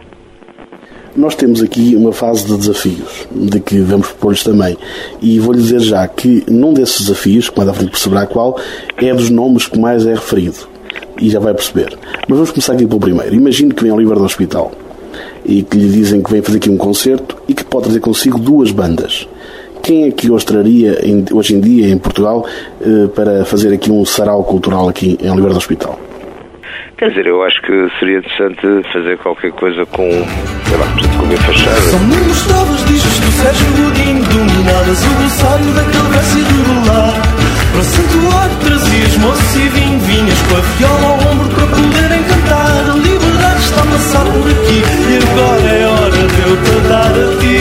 Nós temos aqui uma fase de desafios, de que vamos propor-lhes também. E vou-lhe dizer já que num desses desafios, que mais à frente perceberá qual, é dos nomes que mais é referido. E já vai perceber. Mas vamos começar aqui pelo primeiro. Imagine que vem ao Oliver do Hospital e que lhe dizem que vem fazer aqui um concerto e que pode trazer consigo duas bandas. Quem é que hoje traria, hoje em dia, em Portugal, para fazer aqui um sarau cultural aqui em Oliver do Hospital? Quer dizer, eu acho que seria interessante fazer qualquer coisa com, sei lá, com o B Fachada. São muitos novos discos do Sérgio Godinho, dominadas o glossário daquele verso irregular. Para o santuário trazias moço e vinho, vinhas com a viola ao ombro para poderem cantar. A liberdade está a passar por aqui e agora é hora de eu te dar a ti.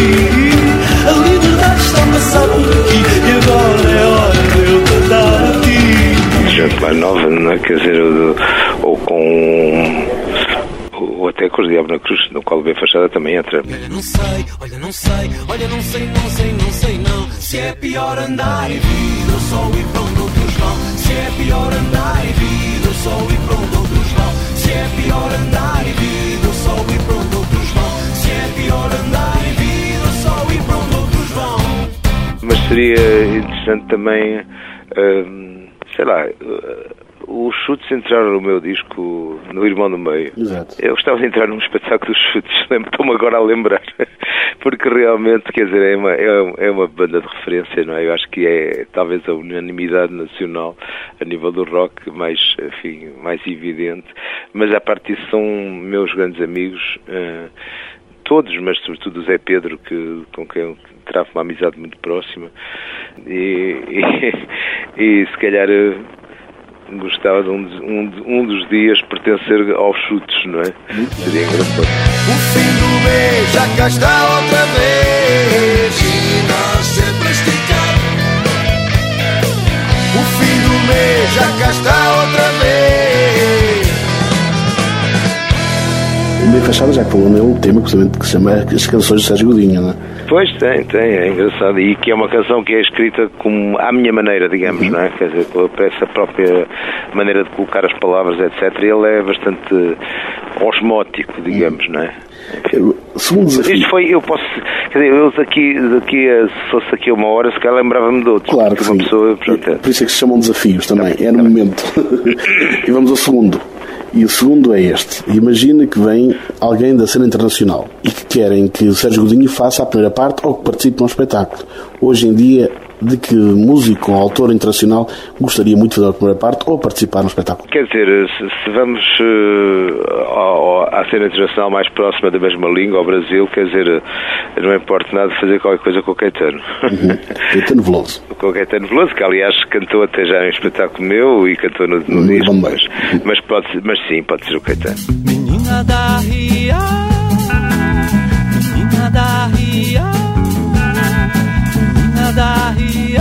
A liberdade está a passar por aqui e agora é hora de eu te dar a ti. Gente mais nova, não é? Quer dizer, ou com... ou até com os Diabo na Cruz, no qual o B Fachada também entra. Olha, não sei, olha, não sei, olha, não sei, não sei, não sei, não. Se é pior andar e vir ou só ir para onde outros vão. Se é pior andar e vir ou só ir para onde outros vão. Se é pior andar e vir ou só ir para onde outros vão. Se é pior andar e vir ou só ir para onde outros vão. Mas seria interessante também, hum, sei lá... os Chutes entraram no meu disco no Irmão do Meio. Exato. Eu gostava de entrar num espetáculo dos Chutes, estou-me agora a lembrar, porque realmente, quer dizer, é uma, é uma banda de referência, não é? Eu acho que é talvez a unanimidade nacional a nível do rock mais, enfim, mais evidente, mas à parte disso são meus grandes amigos, uh, todos, mas sobretudo o Zé Pedro, que, com quem eu travo uma amizade muito próxima, e, e, e se calhar... Uh, gostava de um, um, um dos dias pertencer aos Chutes, não é? Seria engraçado. O fim do mês já cá está outra vez e nós sempre a esticar. O fim do mês já cá está outra vez. O B Fachada, já que falou nele, o tema que se chama As Canções de Sérgio Godinho, não é? Pois tem, tem, é engraçado. E que é uma canção que é escrita como à minha maneira, digamos, uhum. não é? Quer dizer, para essa própria maneira de colocar as palavras, etcétera. Ele é bastante osmótico, digamos, uhum. não é? Segundo desafio. Isto foi, eu posso, quer dizer, eu daqui, daqui a, se fosse daqui a uma hora, se calhar lembrava-me de outros. Claro que sim. Pessoa, portanto, por isso é que se chamam desafios também, é no momento. E vamos ao segundo. E o segundo é este. Imagina que vem alguém da cena internacional e que querem que o Sérgio Godinho faça a primeira parte ou que participe num espetáculo. Hoje em dia, de que músico ou autor internacional gostaria muito de fazer a primeira parte ou participar no espetáculo? Quer dizer, se, se vamos uh, à cena internacional mais próxima da mesma língua, ao Brasil, quer dizer, não me importa nada de fazer qualquer coisa com o Caetano. Uhum. Caetano Veloso. Com o Caetano Veloso, que aliás cantou até já em espetáculo meu e cantou no, no disco, mas, mas, pode, mas sim, pode ser o Caetano. Menina da Ria, menina da Ria, menina da Ria.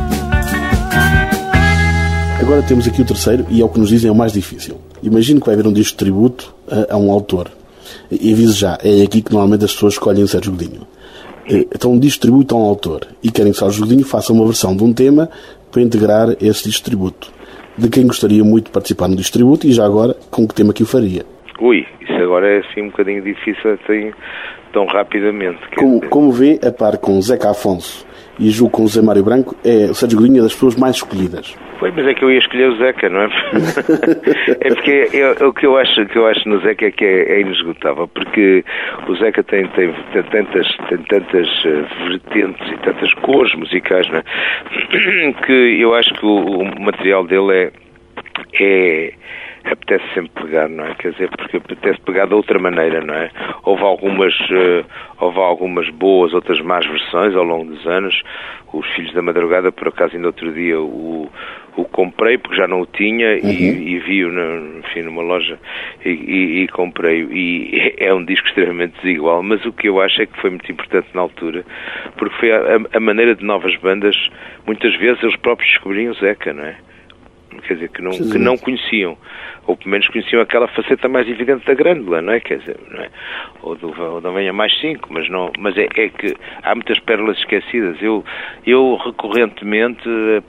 Agora temos aqui o terceiro e é o que nos dizem é o mais difícil. Imagino que vai haver um disco de tributo a, a um autor. E aviso já, é aqui que normalmente as pessoas escolhem o Sérgio Godinho. Então um disco de tributo a um autor e querem que o Sérgio Godinho faça uma versão de um tema para integrar esse disco de tributo. De quem gostaria muito de participar no disco de tributo e já agora com que tema que o faria? Ui, isso agora é assim um bocadinho difícil assim, tão rapidamente. Como, como vê, a par com Zeca Afonso e julgo com o Zé Mário Branco, é o Sérgio Godinho das pessoas mais escolhidas. Pois, mas é que eu ia escolher o Zeca, não é? É porque eu, o que eu acho, que eu acho no Zeca é que é, é inesgotável, porque o Zeca tem, tem, tem tantas, tem tantas vertentes e tantas cores musicais, não é? Que eu acho que o, o material dele é, é apetece sempre pegar, não é? Quer dizer, porque apetece pegar de outra maneira, não é? Houve algumas, uh, houve algumas boas, outras más versões ao longo dos anos. Os Filhos da Madrugada, por acaso, ainda outro dia o, o comprei, porque já não o tinha, uhum. e, e vi-o, no, enfim, numa loja, e, e, e comprei-o. E é um disco extremamente desigual, mas o que eu acho é que foi muito importante na altura, porque foi a, a maneira de novas bandas, muitas vezes eles próprios descobriam o Zeca, não é? Quer dizer, que não, que não conheciam, ou pelo menos conheciam aquela faceta mais evidente da Grândola, não é? Quer dizer, não é? Ou do, ou do Venha Mais Cinco, mas, não, mas é, é que há muitas pérolas esquecidas. Eu, eu recorrentemente,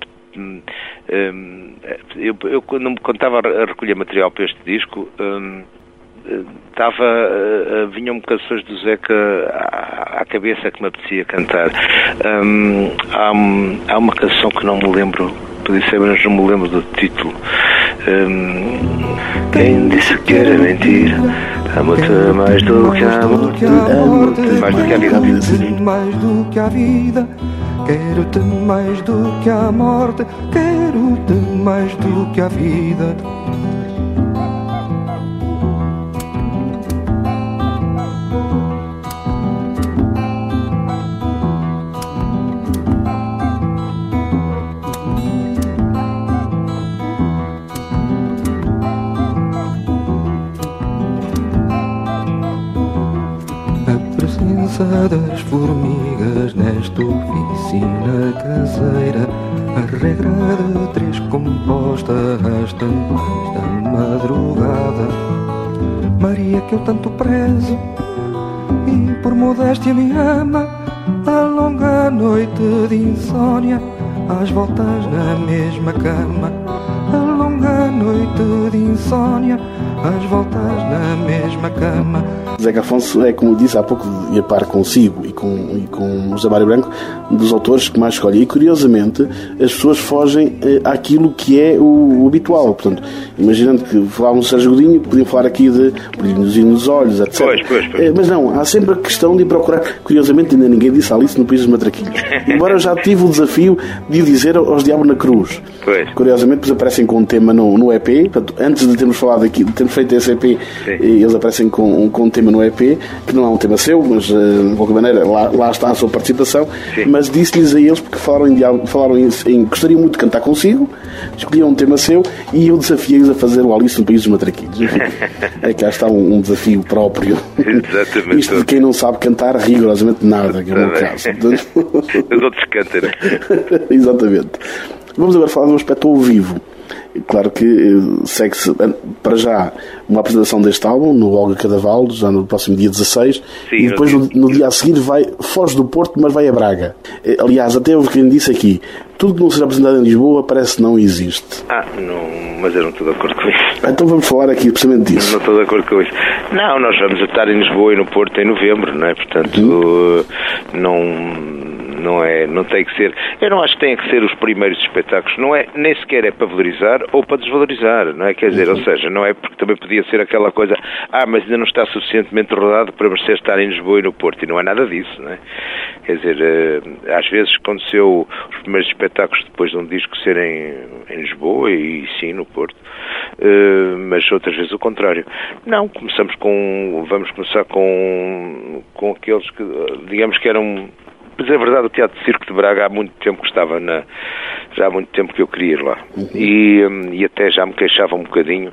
eu, eu quando estava a recolher material para este disco, estava, vinham-me canções do Zeca à, à cabeça que me apetecia cantar. Um, há, há uma canção que não me lembro, podia ser, mas não me lembro do título. Um, quem disse que era mentira, amo-te mais do que a morte, mais do que a vida, mais do que a vida, quero-te mais do que a morte, quero-te mais do que a vida. Das formigas nesta oficina caseira, a regra de três composta às tantas da madrugada. Maria que eu tanto prezo e por modéstia me ama, a longa noite de insônia, às voltas na mesma cama. A longa noite de insônia, às voltas na mesma cama. Zeca Afonso é, como disse há pouco, e a par consigo e com, e com o José Mário Branco, dos autores que mais escolhe. E curiosamente as pessoas fogem eh, àquilo que é o, o habitual. Portanto, imaginando que falavam do Sérgio Godinho, podiam falar aqui de brilhozinho nos olhos, etcétera. Pois, pois, pois. Eh, mas não, há sempre a questão de procurar. Curiosamente, ainda ninguém disse Alice no País dos Matraquilhos. Embora eu já tive o desafio de o dizer aos Diabo na Cruz. Pois. Curiosamente, depois aparecem com um tema no, no E P. Portanto, antes de termos falado aqui, de termos feito esse E P, eh, eles aparecem com, com um tema no E P, que não é um tema seu, mas de qualquer maneira lá, lá está a sua participação. Sim. Mas disse-lhes a eles, porque falaram em, diálogo, falaram em, em gostariam muito de cantar consigo, escolhiam um tema seu e eu desafiei-os a fazer o Alice no País dos Matraquilhos. Enfim, é que cá está um, um desafio próprio. Exatamente. Isto de quem não sabe cantar rigorosamente nada, que é o meu caso. Os outros cantam, né? Exatamente. Vamos agora falar de um aspecto ao vivo. Claro que segue-se, para já, uma apresentação deste álbum no Olga Cadaval, já no próximo dia dezasseis, sim, e depois no, no dia a seguir vai, foge do Porto, mas vai a Braga. Aliás, até houve quem disse aqui, tudo que não seja apresentado em Lisboa parece que não existe. Ah, não, mas eu não estou de acordo com isso. Então vamos falar aqui precisamente disso. Não estou de acordo com isso. Não, nós vamos estar em Lisboa e no Porto em novembro, não é? Portanto, uhum. não... Não, é, não tem que ser, eu não acho que tenha que ser os primeiros espetáculos, não é, nem sequer é para valorizar ou para desvalorizar, não é? Quer dizer, uhum. ou seja, não é porque também podia ser aquela coisa, ah, mas ainda não está suficientemente rodado para merecer estar em Lisboa e no Porto, e não é nada disso, não é? Quer dizer, às vezes aconteceu os primeiros espetáculos depois de um disco serem em Lisboa e sim no Porto, mas outras vezes o contrário. Não, começamos com, vamos começar com, com aqueles que, digamos que eram... Mas é verdade, o Teatro de Circo de Braga há muito tempo que estava na... Já há muito tempo que eu queria ir lá. Uhum. E, e até já me queixava um bocadinho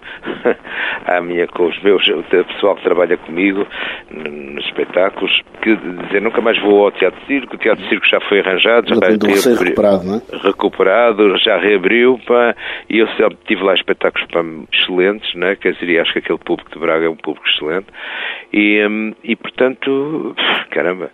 à minha, com os meus, o pessoal que trabalha comigo nos espetáculos, que dizer, nunca mais vou ao Teatro de Circo, o Teatro de Circo já foi arranjado, já, já está reabri... recuperado, não é? recuperado, já reabriu, pá, e eu sempre tive lá espetáculos pá, excelentes, não é? Quer dizer, acho que aquele público de Braga é um público excelente. E, um, e portanto, caramba,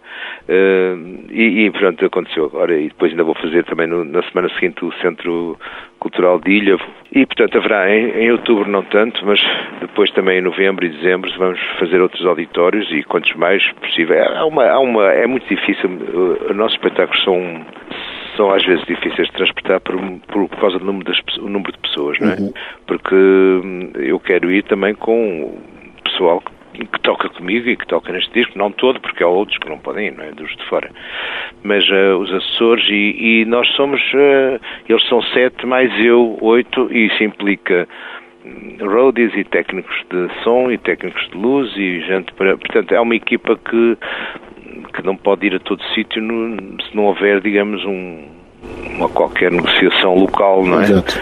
uh, e, e pronto, aconteceu agora, e depois ainda vou fazer também no, na semana seguinte o Centro Cultural de Ilha, e portanto haverá em, em outubro não tanto, mas depois também em novembro e dezembro vamos fazer outros auditórios, e quantos mais possível. Há uma, há uma, é muito difícil, os nossos espetáculos são... são às vezes difíceis de transportar por, por, por causa do número, das, o número de pessoas, não é? Uhum. Porque eu quero ir também com o pessoal que que toca comigo e que toca neste disco, não todo, porque há outros que não podem ir, não é? Dos de fora. Mas uh, os assessores, e, e nós somos, uh, eles são sete, mais eu, oito, e isso implica roadies e técnicos de som e técnicos de luz e gente para... Portanto, é uma equipa que, que não pode ir a todo sítio no, se não houver, digamos, um... uma qualquer negociação local, não é? Exato.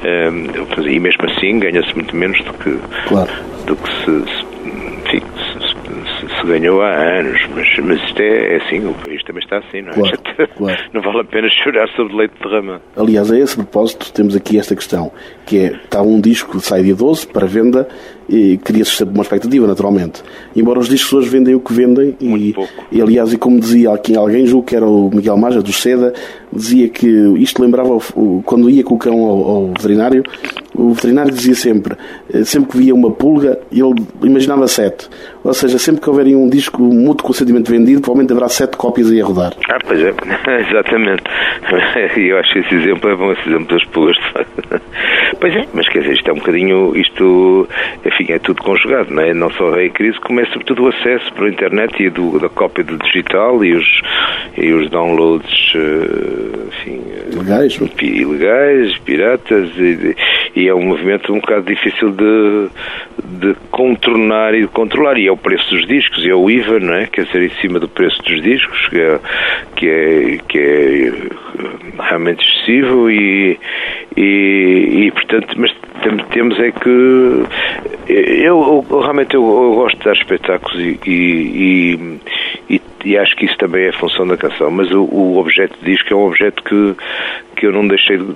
Um, e mesmo assim ganha-se muito menos do que, claro. do que se, se, enfim, se, se, se ganhou há anos, mas, mas isto é, é assim, o país também está assim, não é? Claro, claro. Não vale a pena chorar sobre leite de derrama. Aliás, a esse propósito temos aqui esta questão, que é, está um disco que sai dia doze para venda, e cria-se sempre uma expectativa, naturalmente. Embora os discos hoje vendem o que vendem, e, e aliás, e como dizia aqui alguém, julgo que era o Miguel Maja, do Seda, dizia que isto lembrava, o, quando ia com o cão ao, ao veterinário, o veterinário dizia sempre, sempre que via uma pulga, ele imaginava sete. Ou seja, sempre que houver um disco muito consentimento vendido, provavelmente haverá sete cópias aí a rodar. Ah, pois é, exatamente. E eu acho que esse exemplo é bom, esse exemplo das pulgas. Pois é, mas quer dizer, isto é um bocadinho, isto, enfim, é tudo conjugado, não é? Não só a crise, como é sobretudo o acesso pela internet e do, da cópia do digital e os, e os downloads, enfim, legais, ilegais, piratas, e, e é um movimento um bocado difícil de, de contornar e de controlar, e é o preço dos discos, e é o I V A, não é? Quer dizer, em cima do preço dos discos, que é, que é, que é realmente excessivo, e, e, e portanto, mas temos é que eu, eu realmente eu, eu gosto de dar espetáculos e, e, e, e acho que isso também é a função da canção, mas o, o objeto de disco é um objeto que, que eu não deixei de,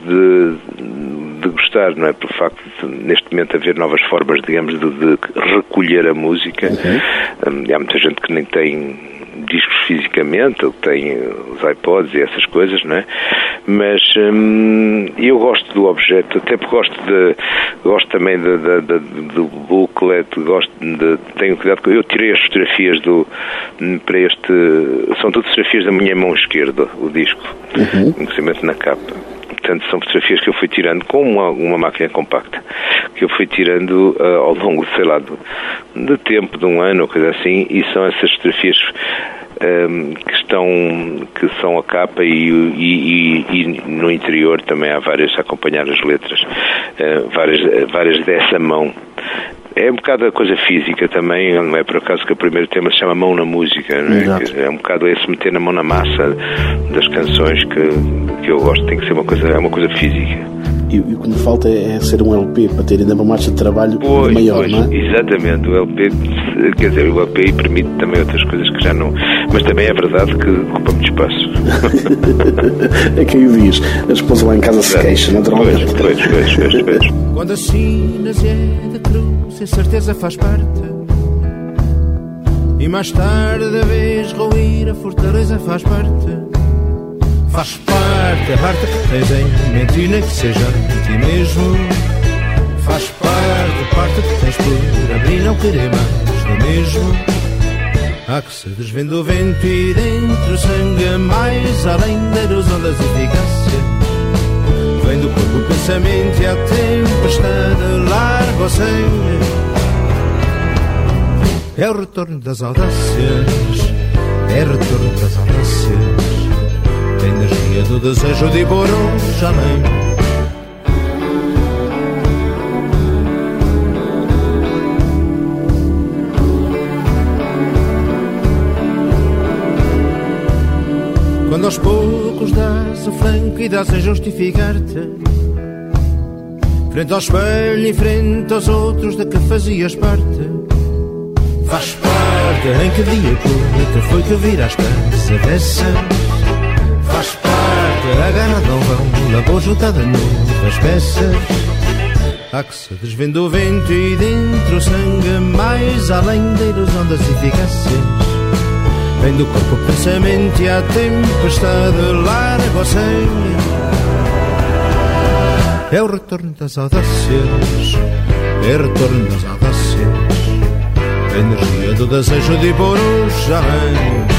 de gostar, não é? Pelo facto de neste momento haver novas formas, digamos, de, de recolher a música. Uhum. Há muita gente que nem tem discos fisicamente, ou tem os iPods e essas coisas, não é? Mas hum, eu gosto do objeto, até porque gosto de, gosto também de, de, de, do booklet, gosto de, tenho cuidado com, eu tirei as fotografias do, para este, são todas fotografias da minha mão esquerda, o disco, uhum. inclusive na capa. Portanto, são fotografias que eu fui tirando com uma, uma máquina compacta, que eu fui tirando uh, ao longo, sei lá, do, do tempo, de um ano ou coisa assim, e são essas fotografias um, que estão, que são a capa, e, e, e, e no interior também há várias a acompanhar as letras, uh, várias, várias dessa mão. É um bocado a coisa física também, não é por acaso que o primeiro tema se chama Mão na Música, não é? É um bocado esse meter na mão na massa das canções que, que eu gosto, tem que ser uma coisa, é uma coisa física. E, e o que me falta é, é ser um L P para ter ainda uma marcha de trabalho pois, maior, pois, não é? Exatamente, o L P, quer dizer, o L P permite também outras coisas que já não... Mas também é verdade que ocupa muito espaço. É quem o diz. A esposa lá em casa se queixa, naturalmente. Pois, pois, pois, pois, pois. Quando assinas é da cruz, a certeza faz parte. E mais tarde da vez ruir, a fortaleza faz parte. Faz parte, a parte que tens em mente e nem que seja de ti mesmo. Faz parte, a parte que tens por abrir, não querer mais do mesmo. Há que se desvenda o vento e dentro o sangue, mais além da erosão das eficácias. Vem do corpo o pensamento e a tempestade larga o sangue. É o retorno das audácias, é o retorno das audácias. A energia do desejo de ir por onde além. Quando aos poucos dás o flanco e dás a justificar-te, frente ao espelho e frente aos outros de que fazias parte. Faz parte, em que dia que foi que viraste as avessas. Faz parte, agarrado ao vão, labor juntada novas peças. Há que se desvenda o vento e dentro o sangue, mais além da erosão das eficácias. Vem do corpo o pensamento e a tempestade larga o sangue. É o retorno das audácias, é o retorno das audácias. A energia do desejo de ir por hoje além.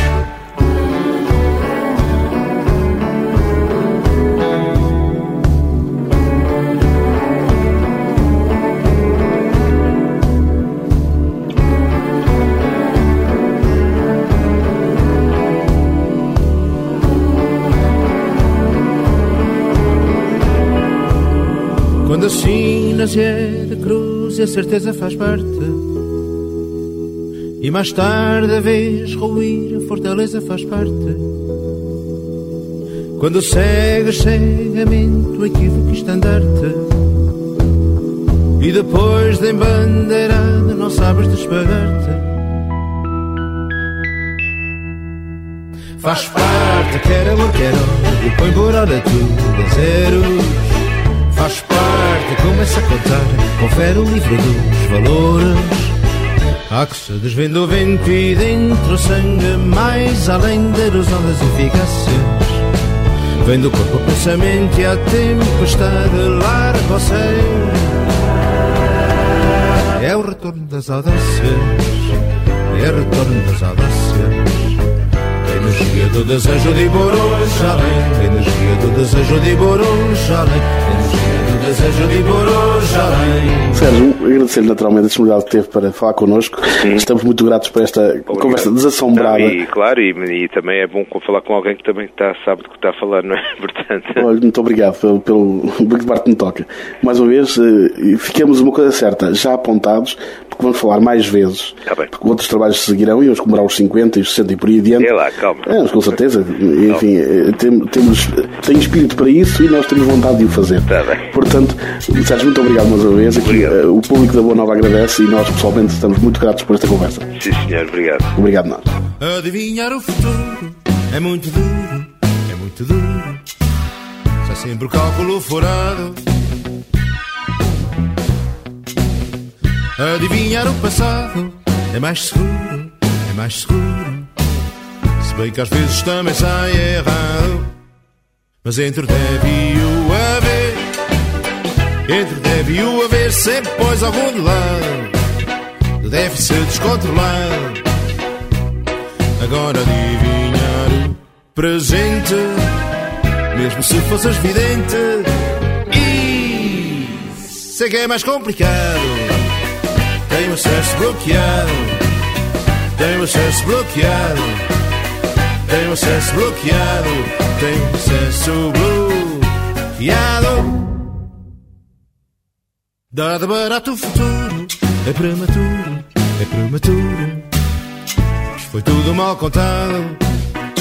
Quando assinas é de cruz e a certeza faz parte. E mais tarde a vez ruir, a fortaleza faz parte. Quando segues cegamente o equívoco estandarte, e depois de embandeirada não sabes despegar-te. Faz parte, quer amor, quer ódio, põe por hora tudo a zeros. Faz parte, começa a contar, confere o livro dos valores. Há que se desvenda o vento e dentro o sangue, mais além da erosão das eficácias. Vem do corpo o pensamento e a tempestade larga o sangue. É o retorno das audácias, é o retorno das audácias. A energia do desejo de ir por hoje além, a energia do desejo de ir por hoje além, a energia do desejo de ir por hoje além. Sérgio, agradecer naturalmente a disponibilidade que teve para falar connosco. Sim. Estamos muito gratos por esta Obrigado. conversa desassombrada. Não, e claro, e, e também é bom falar com alguém que também está, sabe do que está a falar, não é? Portanto... Olha, muito obrigado pelo, pelo, pelo parte que me toca. Mais uma vez, ficamos uma coisa certa, já apontados, porque vamos falar mais vezes. Tá bem. Porque outros trabalhos seguirão e vamos comemorar os cinquenta e os sessenta e por aí adiante. É lá, calma. É, mas com certeza. Enfim, tem, temos, tem espírito para isso e nós temos vontade de o fazer. Tá bem. Portanto, Sérgio, muito obrigado mais uma vez. Aqui, o público da Boa Nova agradece e nós pessoalmente estamos muito gratos por esta conversa. Sim, senhor, obrigado. Obrigado, nós. Adivinhar o futuro é muito duro, é muito duro. Sai sempre o cálculo furado. Adivinhar o passado é mais seguro, é mais seguro. Se bem que às vezes também sai errado. Mas entre deve e o haver, entre deve e o haver, sempre pôs algum de lado. Deve ser descontrolado. Agora adivinhar o presente, mesmo se fosses vidente, e sei que é mais complicado. Tenho acesso bloqueado, tenho acesso bloqueado, tenho acesso bloqueado, tenho acesso bloqueado. Dado barato o futuro, é prematuro, é prematuro. Foi tudo mal contado.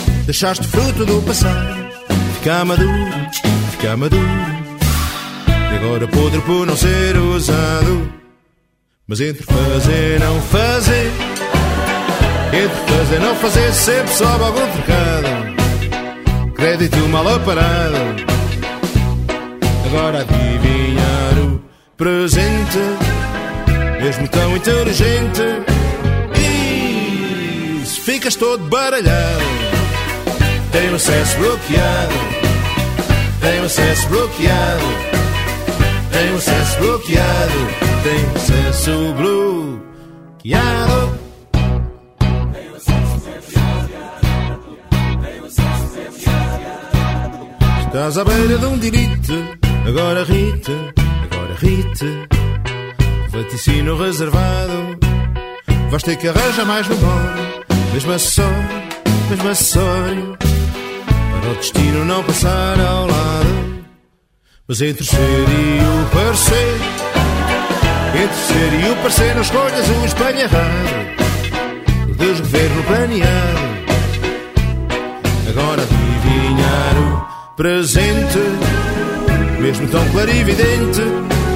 Deixaste fruto do passado ficar maduro, ficar maduro. e agora podre por não ser usado. Mas entre fazer e não fazer, entre fazer e não fazer, sempre sobe algum trocado, crédito mal aparado. Agora adivinhar o presente, mesmo tão inteligente, e se ficas todo baralhado, tem o acesso bloqueado, tem o acesso bloqueado, tem o acesso bloqueado, tem o acesso bloqueado. Estás à beira de um delite, agora rite, agora rite, vaticínio reservado, vais ter que arranjar mais memória, mesmo acessório, mesmo acessório, para o destino não passar ao lado. Mas entre o ser e o parecer, entre o ser e o parecer, não escolhas o espanharrado, o desgoverno planeado. Agora adivinhar o presente, mesmo tão claro e evidente,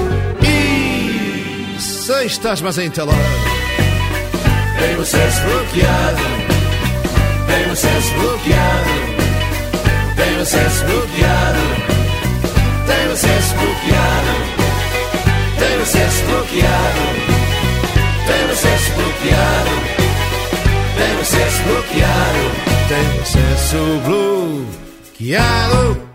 e se estás mais entalado, tem o acesso bloqueado, tem o acesso bloqueado, tem o acesso bloqueado, tem o acesso bloqueado, tem o acesso bloqueado, tem o acesso bloqueado, tem o acesso bloqueado, tem o acesso bloqueado.